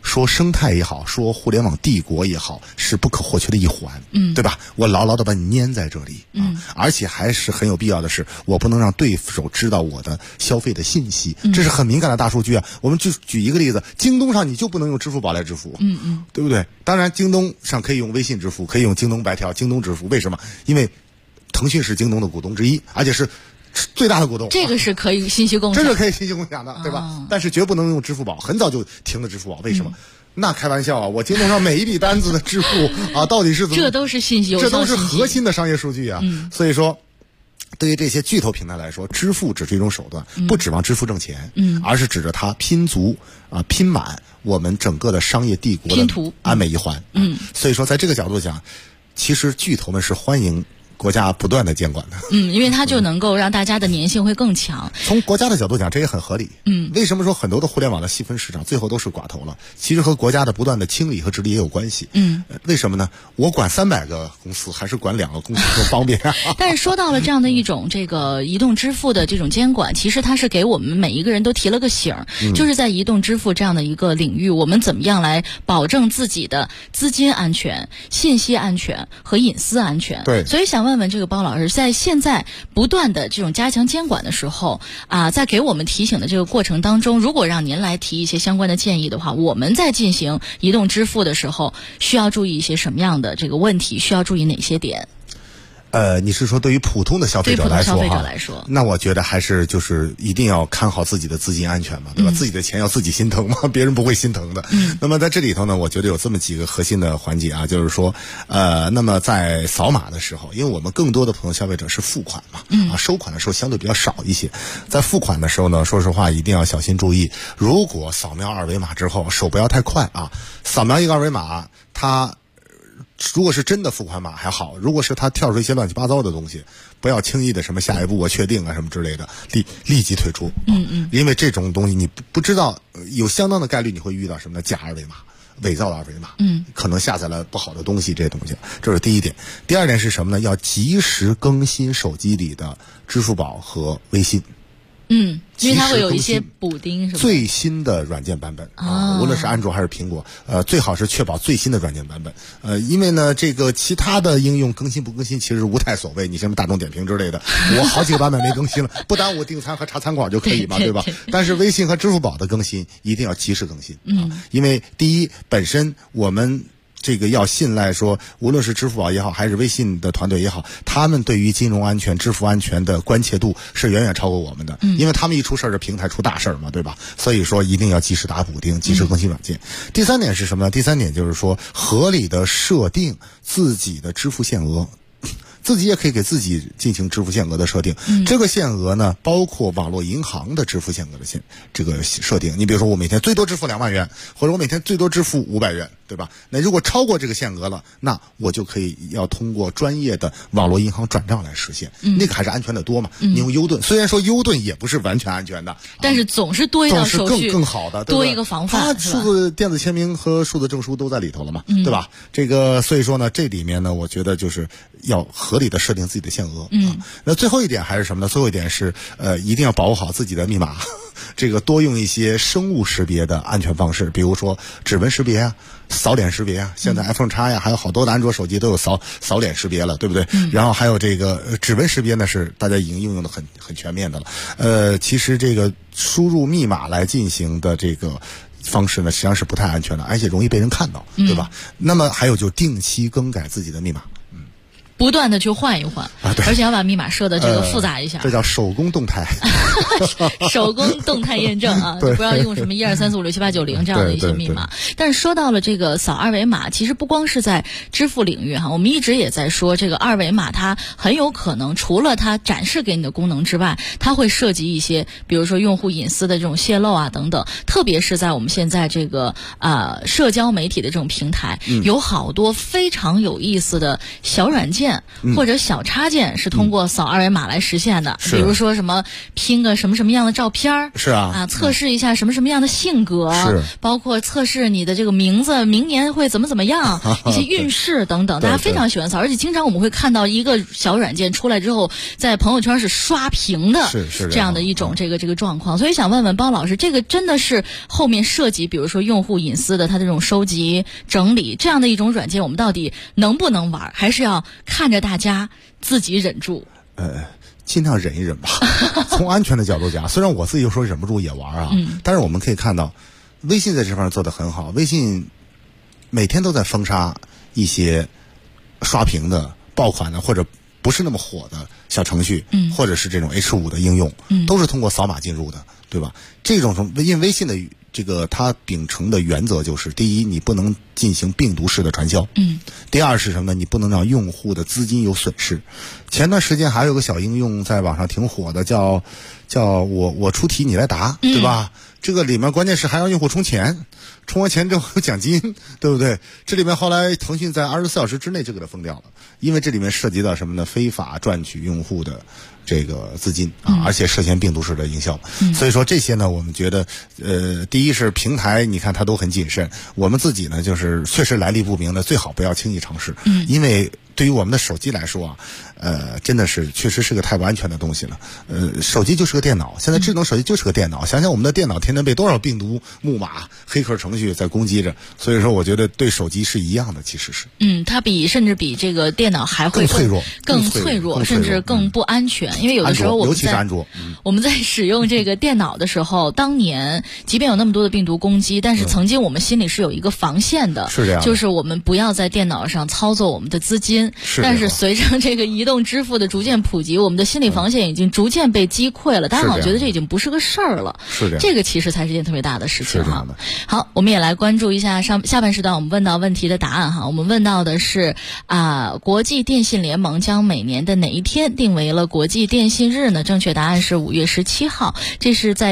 说生态也好，说互联网帝国也好，是不可或缺的一环，对吧？我牢牢的把你粘在这里，而且还是很有必要的是，我不能让对手知道我的消费的信息，这是很敏感的大数据啊。我们就举一个例子，京东上你就不能用支付宝来支付，对不对？当然，京东上可以用微信支付，可以用京东白条、京东支付，为什么？因为腾讯是京东的股东之一，而且是最大的股东， 这个是可以信息共享， 这是可以信息共享的，对吧？但是绝不能用支付宝，很早就停了支付宝，为什么？那开玩笑啊！我京东上每一笔单子的支付啊，到底是怎么？ 这都是信息， 这都是核心的商业数据啊！所以说，对于这些巨头平台来说，支付只是一种手段，不指望支付挣钱，而是指着它拼足拼满我们整个的商业帝国的安美一环。所以说，在这个角度讲，其实巨头们是欢迎国家不断的监管的， 因为它就能够让大家的粘性会更强。 从国家的角度讲，这也很合理。为什么说很多的互联网的细分市场最后都是寡头了？其实和国家的不断的清理和治理也有关系。为什么呢？我管300个公司还是管2个公司更方便？ 但是说到了这样的一种这个移动支付的这种监管，其实它是给我们每一个人都提了个醒，就是在移动支付这样的一个领域，我们怎么样来保证自己的资金安全、信息安全和隐私安全？ 对， 所以想问问这个包老师，在现在不断的这种加强监管的时候在给我们提醒的这个过程当中，如果让您来提一些相关的建议的话，我们在进行移动支付的时候，需要注意一些什么样的这个问题？需要注意哪些点？ 你是说对于普通的消费者来说，那我觉得还是就是一定要看好自己的资金安全嘛，对吧？自己的钱要自己心疼嘛，别人不会心疼的。那么在这里头呢，我觉得有这么几个核心的环节啊，就是说，那么在扫码的时候，因为我们更多的普通消费者是付款嘛，收款的时候相对比较少一些，在付款的时候呢，说实话一定要小心注意，如果扫描二维码之后，手不要太快啊，扫描一个二维码，它如果是真的付款码还好，如果是他跳出一些乱七八糟的东西，不要轻易的什么下一步我确定啊什么之类的，立即退出。因为这种东西你不知道，有相当的概率你会遇到什么呢？假二维码、伪造的二维码，可能下载了不好的东西，这些东西，这是第一点。第二点是什么呢？要及时更新手机里的支付宝和微信。 因为它会有一些补丁，是吧？ 最新的软件版本无论是安卓还是苹果，最好是确保最新的软件版本。因为呢，这个其他的应用更新不更新其实无太所谓，你什么大众点评之类的，我好几个版本没更新了，不耽误订餐和查餐馆就可以嘛，对吧？但是微信和支付宝的更新一定要及时更新因为第一，本身我们这个要信赖说，无论是支付宝也好，还是微信的团队也好，他们对于金融安全、支付安全的关切度是远远超过我们的。因为他们一出事儿，这平台出大事儿嘛，对吧？所以说一定要及时打补丁，及时更新软件。第三点是什么呢？第三点就是说，合理的设定自己的支付限额。自己也可以给自己进行支付限额的设定，这个限额呢，包括网络银行的支付限额的这个设定。你比如说，我每天最多支付2万元，或者我每天最多支付500元，对吧？那如果超过这个限额了，那我就可以要通过专业的网络银行转账来实现，那个还是安全的多嘛。你用优盾，虽然说优盾也不是完全安全的， 但是总是多一道手续， 更好的，对吧？ 多一个防范。 它数字电子签名和数字证书都在里头了嘛，对吧？这个所以说呢，这里面呢，我觉得就是要合理的设定自己的限额。那最后一点还是什么呢？最后一点是一定要保护好自己的密码，这个多用一些生物识别的安全方式，比如说指纹识别啊、扫脸识别啊，现在 iPhone X 呀，还有好多的安卓手机都有扫脸识别了，对不对？然后还有这个指纹识别呢，是大家已经应用的很全面的了。其实这个输入密码来进行的这个方式呢，实际上是不太安全的，而且容易被人看到，对吧？那么还有就定期更改自己的密码。 不断的去换一换，而且要把密码设的这个复杂一下， 这叫手工动态， 手工动态验证啊，不要用什么123456789这样的一些密码。但是说到了这个扫二维码，其实不光是在支付领域哈，我们一直也在说这个二维码它很有可能除了它展示给你的功能之外，它会涉及一些比如说用户隐私的这种泄露啊等等，特别是在我们现在这个社交媒体的这种平台，有好多非常有意思的小软件。 件或者小插件是通过扫二维码来实现的，比如说什么拼个什么什么样的照片， 是啊， 测试一下什么什么样的性格， 是包括测试你的这个名字明年会怎么样，一些运势等等，大家非常喜欢扫，而且经常我们会看到一个小软件出来之后，在朋友圈是刷屏的， 是这样的一种这个状况。所以想问问包老师，这个真的是后面涉及比如说用户隐私的它这种收集整理这样的一种软件，我们到底能不能玩，还是要看着大家自己忍住？ 尽量忍一忍吧。从安全的角度讲，虽然我自己有时候忍不住也玩啊，但是我们可以看到微信在这方面做得很好，微信每天都在封杀一些刷屏的爆款的或者不是那么火的小程序，或者是这种 H5 的应用，都是通过扫码进入的，对吧？这种因为微信的这个它秉承的原则就是，第一，你不能进行病毒式的传销，第二是什么呢？你不能让用户的资金有损失。前段时间还有个小应用在网上挺火的，叫我出题你来答，对吧？这个里面关键是还让用户充钱，充完钱之后有奖金，对不对？这里面后来腾讯在24小时之内就给它封掉了，因为这里面涉及到什么呢？非法赚取用户的这个资金啊，而且涉嫌病毒式的营销。所以说这些呢，我们觉得第一是平台，你看它都很谨慎，我们自己呢就是确实来历不明的，最好不要轻易尝试，因为对于我们的手机来说真的是确实是个太不安全的东西了。手机就是个电脑，现在智能手机就是个电脑，想想我们的电脑天天被多少病毒木马黑客程序在攻击着，所以说我觉得对手机是一样的，其实是它甚至比这个电脑还会更脆弱，甚至更不安全。因为有的时候尤其是安卓， 我们在使用这个电脑的时候，当年即便有那么多的病毒攻击，但是曾经我们心里是有一个防线的， 是这样， 就是我们不要在电脑上操作我们的资金。但是随着这个移动支付的逐渐普及，我们的心理防线已经逐渐被击溃了，大家好像觉得这已经不是个事儿了。 是这个其实才是件特别大的事情哈。好，我们也来关注一下下半时段我们问到问题的答案哈。我们问到的是国际电信联盟将每年的哪一天定为了国际电信日呢？正确答案是5月17号，这是在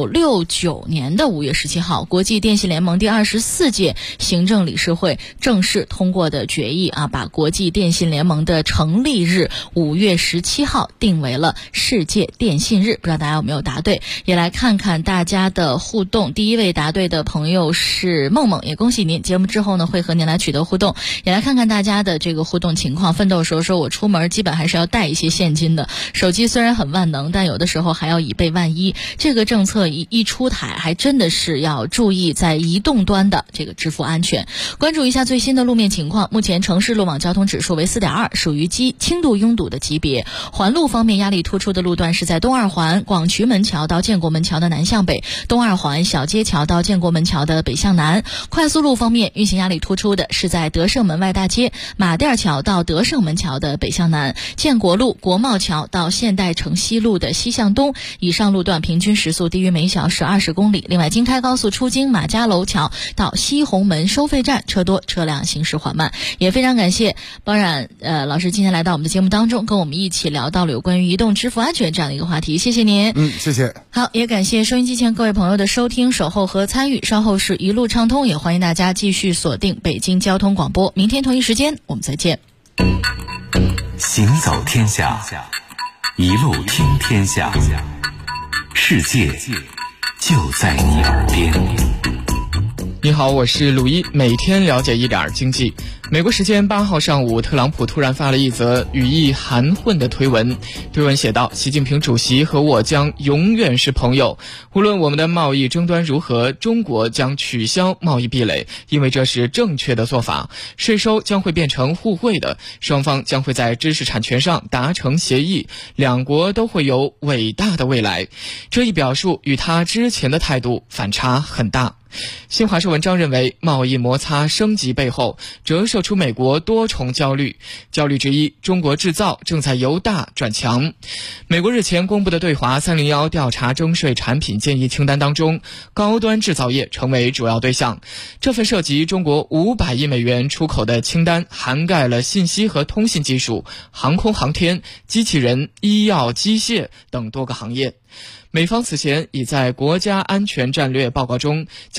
1969年的5月17号，国际电信联盟第24届行政理事会正式通过的决议把国际电信联盟的成立日5月17号定为了世界电信日。不知道大家有没有答对，也来看看大家的互动。第一位答对的朋友是梦梦，也恭喜您，节目之后呢会和您来取得互动。也来看看大家的这个互动情况。奋斗说我出门基本还是要带一些现金的，手机虽然很万能，但有的时候还要以备万一。这个政策一出台，还真的是要注意在移动端的这个支付安全。关注一下最新的路面情况，目前城市路网交通指数为4.2，属于轻度拥堵的级别。环路方面，压力突出的路段是在东二环广渠门桥到建国门桥的南向北，东二环小街桥到建国门桥的北向南。快速路方面，运行压力突出的是在德胜门外大街马甸桥到德胜门桥的北向南，建国路国贸桥到现代城西路的西向东。以上路段平均时速低于每小时20公里。另外，京开高速出京马家楼桥到西红门收费站车多，车辆行驶缓慢。也非常感谢包冉老师今天来到我们的节目当中，跟我们一起聊到了有关于移动支付安全这样的一个话题，谢谢您。 谢谢。 好，也感谢收音机前各位朋友的收听、守候和参与。稍后是一路畅通，也欢迎大家继续锁定北京交通广播。明天同一时间我们再见。 行走天下，一路听天下，世界就在你耳边。 你好，我是鲁一，每天了解一点经济。美国时间8号上午，特朗普突然发了一则语意含混的推文。推文写道：习近平主席和我将永远是朋友，无论我们的贸易争端如何，中国将取消贸易壁垒，因为这是正确的做法。税收将会变成互惠的，双方将会在知识产权上达成协议，两国都会有伟大的未来。这一表述与他之前的态度反差很大。新华社文章认为，贸易摩擦升级背后折射出美国多重焦虑。焦虑之一，中国制造正在由大转强。美国日前公布的对华301调查征税产品建议清单当中，高端制造业成为主要对象。这份涉及中国500亿美元出口的清单涵盖了信息和通信技术、航空航天、机器人、医药机械等多个行业。美方此前已在国家安全战略报告中将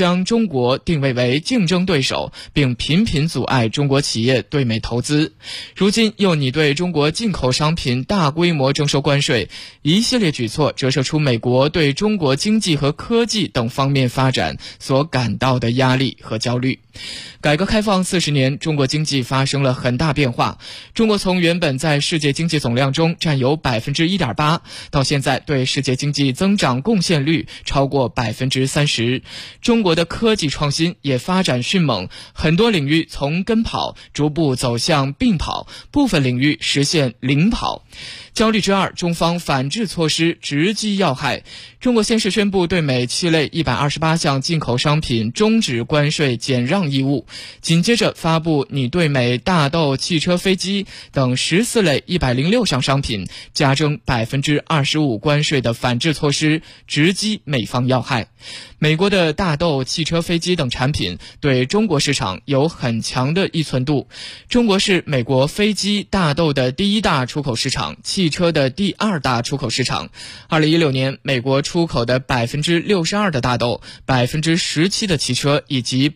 将中国定位为竞争对手，并频频阻碍中国企业对美投资。如今又拟对中国进口商品大规模征收关税，一系列举措折射出美国对中国经济和科技等方面发展所感到的压力和焦虑。改革开放40年，中国经济发生了很大变化。中国从原本在世界经济总量中占有 1.8%， 到现在对世界经济增长贡献率超过 30%。 中国的科技创新也发展迅猛，很多领域从跟跑逐步走向并跑，部分领域实现领跑。焦虑之二，中方反制措施直击要害。中国先是宣布对美7类128项进口商品终止关税减让义务，紧接着发布拟对美大豆、汽车、飞机等14类106项商品加征 25% 关税的反制措施，直击美方要害。美国的大豆、汽车、飞机等产品对中国市场有很强的依存度，中国是美国飞机、大豆的第1大出口市场，汽车的第2大出口市场。2016年，美国出口的 62% 的大豆、17% 的汽车以及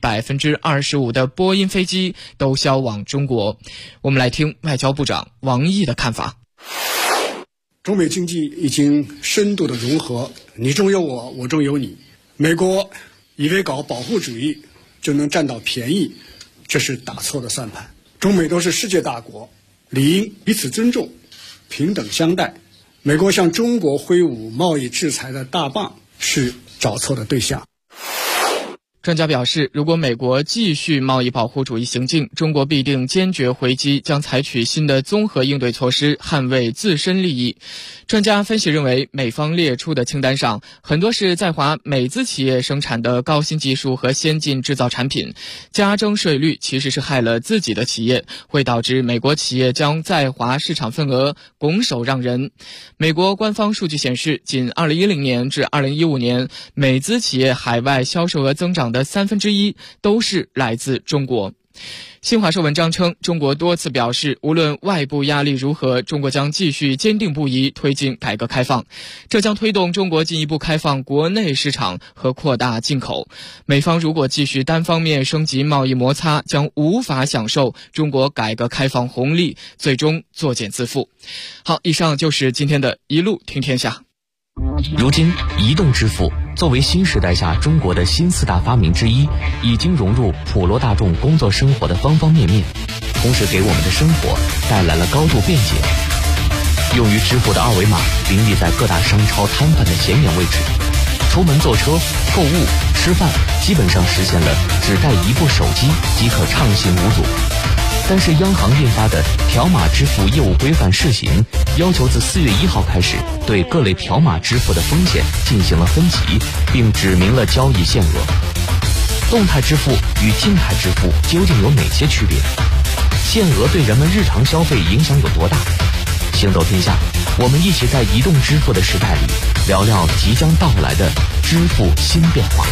25% 的波音飞机都销往中国。我们来听外交部长王毅的看法。 中美经济已经深度的融合，你中有我，我中有你。美国以为搞保护主义就能占到便宜，这是打错的算盘。中美都是世界大国，理应彼此尊重，平等相待。美国向中国挥舞贸易制裁的大棒是找错的对象。 专家表示，如果美国继续贸易保护主义行径，中国必定坚决回击，将采取新的综合应对措施，捍卫自身利益。专家分析认为，美方列出的清单上，很多是在华美资企业生产的高新技术和先进制造产品，加征税率其实是害了自己的企业，会导致美国企业将在华市场份额拱手让人。美国官方数据显示，仅2010年至2015年，美资企业海外销售额增长的1/3都是来自中国。新华社文章称，中国多次表示，无论外部压力如何，中国将继续坚定不移推进改革开放，这将推动中国进一步开放国内市场和扩大进口。美方如果继续单方面升级贸易摩擦，将无法享受中国改革开放红利，最终作茧自缚。好，以上就是今天的一路听天下。 如今，移动支付作为新时代下中国的新4大发明之一，已经融入普罗大众工作生活的方方面面，同时给我们的生活带来了高度便捷。用于支付的二维码林立在各大商超摊贩的显眼位置，出门坐车、购物、吃饭，基本上实现了只带一部手机即可畅行无阻。但是央行印发的条码支付业务规范试行，要求自4月1号开始对各类条码支付的风险进行了分级，并指明了交易限额。动态支付与静态支付究竟有哪些区别？限额对人们日常消费影响有多大？行走天下，我们一起在移动支付的时代里，聊聊即将到来的支付新变化。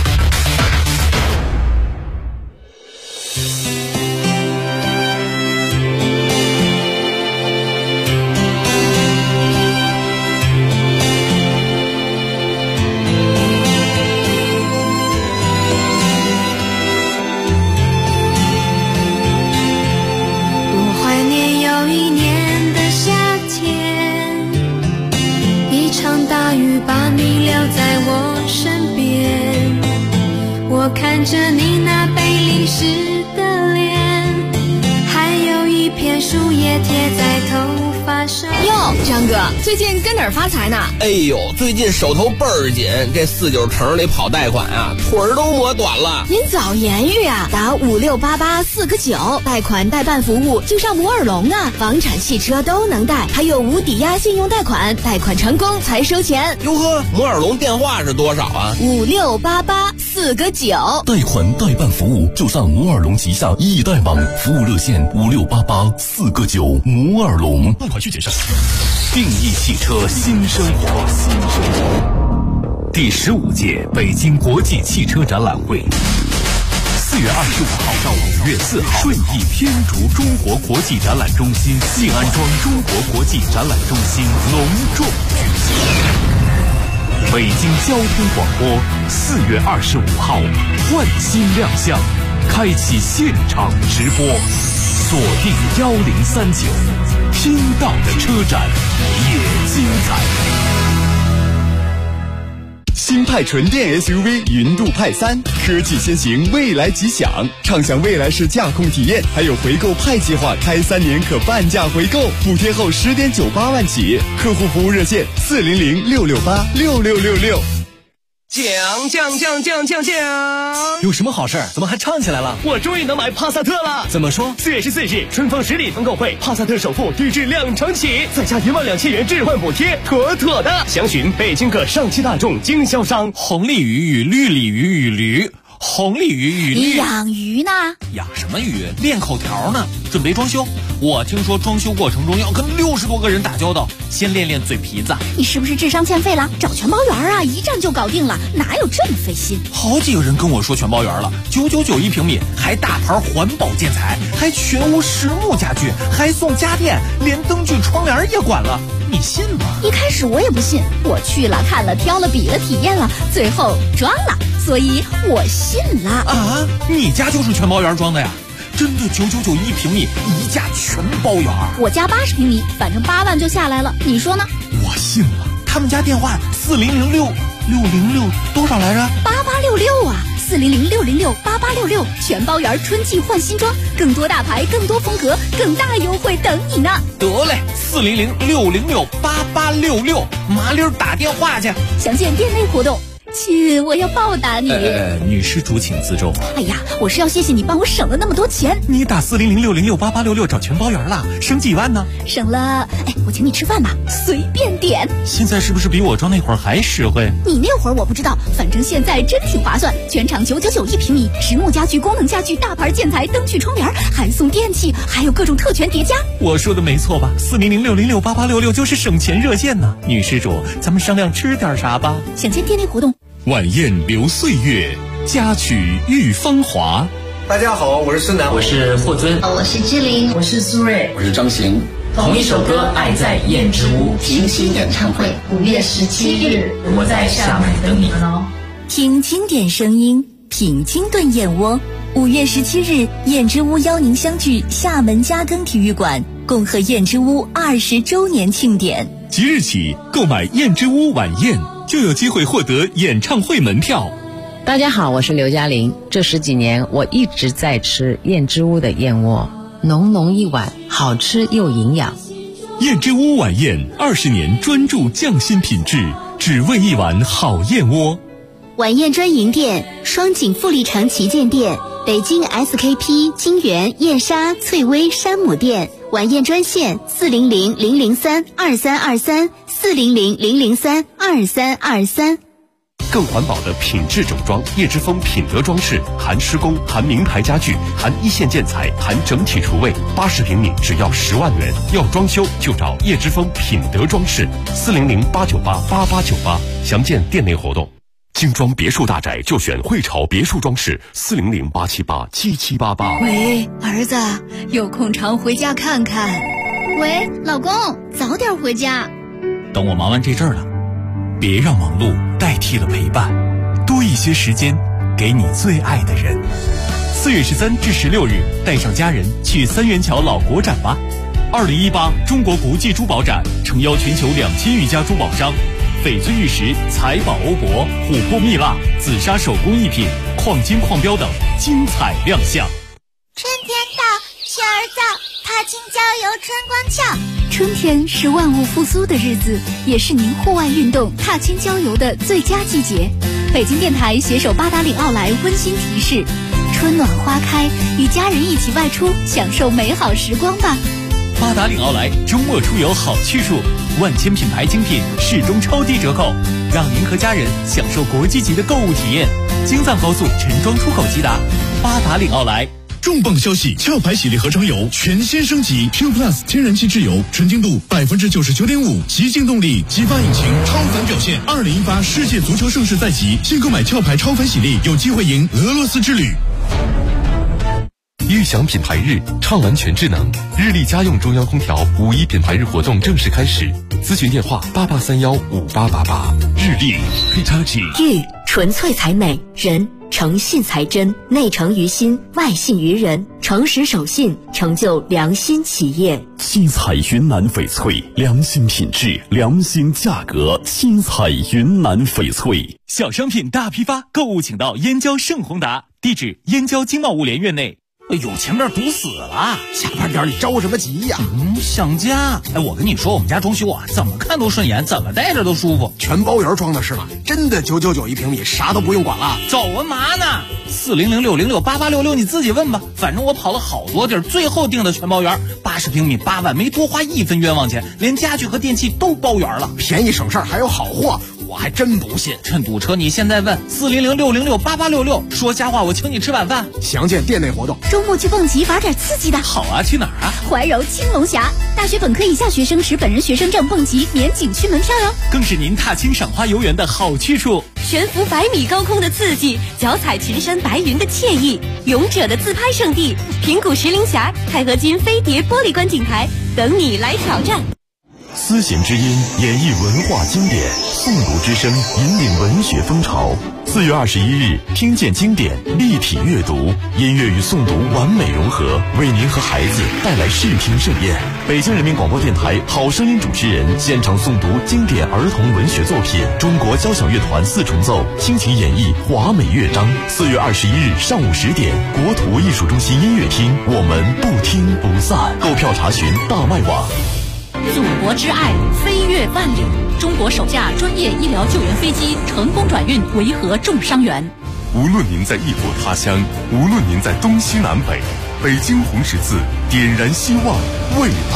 看着你那被淋湿的脸，还有一片树叶贴在头发上。 哟，张哥，最近跟哪儿发财呢？ 哎呦，最近手头倍儿紧，这49城里跑贷款啊，腿儿都磨短了。 您早言语啊，打5688-4个9，贷款代办服务就上摩尔龙啊，房产、汽车都能贷，还有无抵押信用贷款，贷款成功才收钱。 哟呵，摩尔龙电话是多少啊 ？5688-4个9。 贷款代办服务就上摩尔龙旗下易贷网，服务热线5688-4个9。摩尔龙，贷款需谨慎。 定义汽车新生活。第15届北京国际汽车展览会，4月25号到5月4号，顺义天竺中国国际展览中心静安庄中国国际展览中心隆重举行。 北京交通广播4月25号换新亮相，开启现场直播，锁定1039，听到的车展也精彩。 新派纯电 SUV 云度派3，科技先行，未来吉祥，畅享未来式驾控体验，还有回购派计划，开3年可半价回购，补贴后10.98万起，客户服务热线400-668-6666。 奖！ 有什么好事？怎么还唱起来了？ 我终于能买帕萨特了！ 怎么说 ？4月14日，春风10里分购会，帕萨特首付低至2成起，再加12000元置换补贴，妥妥的！详询北京各上汽大众经销商。 红鲤鱼与绿鲤鱼与驴。红鲤鱼与绿， 你养鱼呢？ 养什么鱼？练口条呢，准备装修。我听说装修过程中要跟60多个人打交道，先练练嘴皮子。 你是不是智商欠费了？找全包园啊，一站就搞定了，哪有这么费心？ 好几个人跟我说全包园了，999一平米，还大牌环保建材，还全屋实木家具，还送家电，连灯具窗帘也管了，你信吗？ 一开始我也不信，我去了看了挑了比了体验了，最后装了，所以我信了。 啊，你家就是全包园装的呀？真的999一平米，一价全包园。 我家80平米，反正8万就下来了，你说呢？ 我信了。他们家电话4006多少来着 ？8866啊，400-606-8866，全包园春季换新装，更多大牌，更多风格，更大优惠等你呢。 得嘞，400-606-8866，麻溜打电话去。 详见店内活动。亲，我要报答你。 女施主请自重。 哎呀，我是要谢谢你帮我省了那么多钱。 你打400-606-8866找全包园了，省几万呢？ 省了，我请你吃饭吧，随便点。 现在是不是比我装那会儿还实惠？ 你那会儿我不知道，反正现在真挺划算。全场999一平米，实木家具、功能家具、大牌建材、灯具、窗帘，还送电器，还有各种特权叠加。 我说的没错吧？400-606-8866就是省钱热线呢。女施主，咱们商量吃点啥吧？ 想见店内活动。 晚宴留岁月，佳曲遇芳华。 大家好，我是孙楠， 我是霍尊， 我是志玲， 我是苏芮， 我是张行。 同一首歌《爱在燕之屋》 平行演唱会5月17日， 我在厦门等你们哦。 听经典声音，品清炖燕窝。5月17日，燕之屋邀您相聚厦门嘉庚体育馆，共贺燕之屋20周年庆典。 即日起购买燕之屋晚宴，就有机会获得演唱会门票。 大家好，我是刘嘉玲。这10几年我一直在吃燕之屋的燕窝，浓浓一碗，好吃又营养。 燕之屋晚宴20年专注匠心品质，只为一碗好燕窝。 晚宴专营店：双井富力城旗舰店、北京 SKP 金源燕莎翠微山姆店。晚宴专线400-003-2323，400-003-2323。 更环保的品质整装，叶之峰品德装饰，含施工，含名牌家具，含一线建材，含整体厨卫，80平米只要10万元。要装修就找叶之峰品德装饰，400-898-8898，详见店内活动。精装别墅大宅就选汇潮别墅装饰，400-878-7788。 喂，儿子，有空常回家看看。喂，老公，早点回家。 等我忙完这阵儿了，别让忙碌代替了陪伴，多一些时间给你最爱的人。4月13至16日，带上家人去三元桥老国展吧。2018中国国际珠宝展诚邀全球2000余家珠宝商。翡翠玉石、财宝欧泊、琥珀蜜蜡、紫砂手工艺品、矿金矿标等精彩亮相。 春天到，雀儿造，踏青郊游春光俏。 春天是万物复苏的日子，也是您户外运动、踏青郊游的最佳季节。北京电台携手八达岭奥莱温馨提示：春暖花开，与家人一起外出，享受美好时光吧。 八达岭奥莱周末出游好去处，万千品牌精品适中超低折扣，让您和家人享受国际级的购物体验。京藏高速陈庄出口直达，八达岭奥莱。 重磅消息！壳牌洗涤合成油全新升级 Q Plus 天然气质油，纯净度99.5%，极净动力，激发引擎，超凡表现。2018世界足球盛世在即，新购买壳牌超凡洗涤，有机会赢俄罗斯之旅。 悦享品牌日，畅玩全智能。日立家用中央空调5·1品牌日活动正式开始，咨询电话88315888。日立 Hitachi。 玉纯粹才美，人诚信才真，内诚于心，外信于人，诚实守信，成就良心企业。 七彩云南翡翠，良心品质，良心价格。七彩云南翡翠， 小商品大批发，购物请到燕郊盛宏达，地址燕郊经贸物联院内。 有前面堵死了，下班点你着什么急呀？ 想家。我跟你说，我们家装修啊，怎么看都顺眼，怎么待着都舒服。 全包圆装的是吗？真的999一平米，啥都不用管了。 走啊嘛呢？4006068866，你自己问吧。反正我跑了好多地儿，最后定的全包圆，80平米8万，没多花1分冤枉钱，连家具和电器都包圆了， 便宜省事儿还有好货。我还真不信， 趁堵车你现在问4006068866，说瞎话我请你吃晚饭。 详见店内活动。 周末去蹦极玩点刺激的。 好啊，去哪儿啊？ 怀柔青龙峡，大学本科以下学生持本人学生证蹦极免景区门票哟， 更是您踏青赏花游园的好去处。 悬浮100米高空的刺激，脚踩群山白云的惬意，勇者的自拍圣地平谷石林峡钛合金飞碟玻璃观景台，等你来挑战。 丝弦之音演绎文化经典，诵读之声引领文学风潮。4月21日，听见经典，立体阅读，音乐与诵读完美融合，为您和孩子带来视听盛宴。北京人民广播电台好声音主持人现场诵读经典儿童文学作品，中国交响乐团4重奏倾情演绎华美乐章。4月21日上午10点，国土艺术中心音乐厅，我们不听不散。购票查询大麦网。 祖国之爱飞越万里，中国首架专业医疗救援飞机成功转运维和重伤员。 无论您在异国他乡，无论您在东西南北，北京红十字点燃希望，为爱。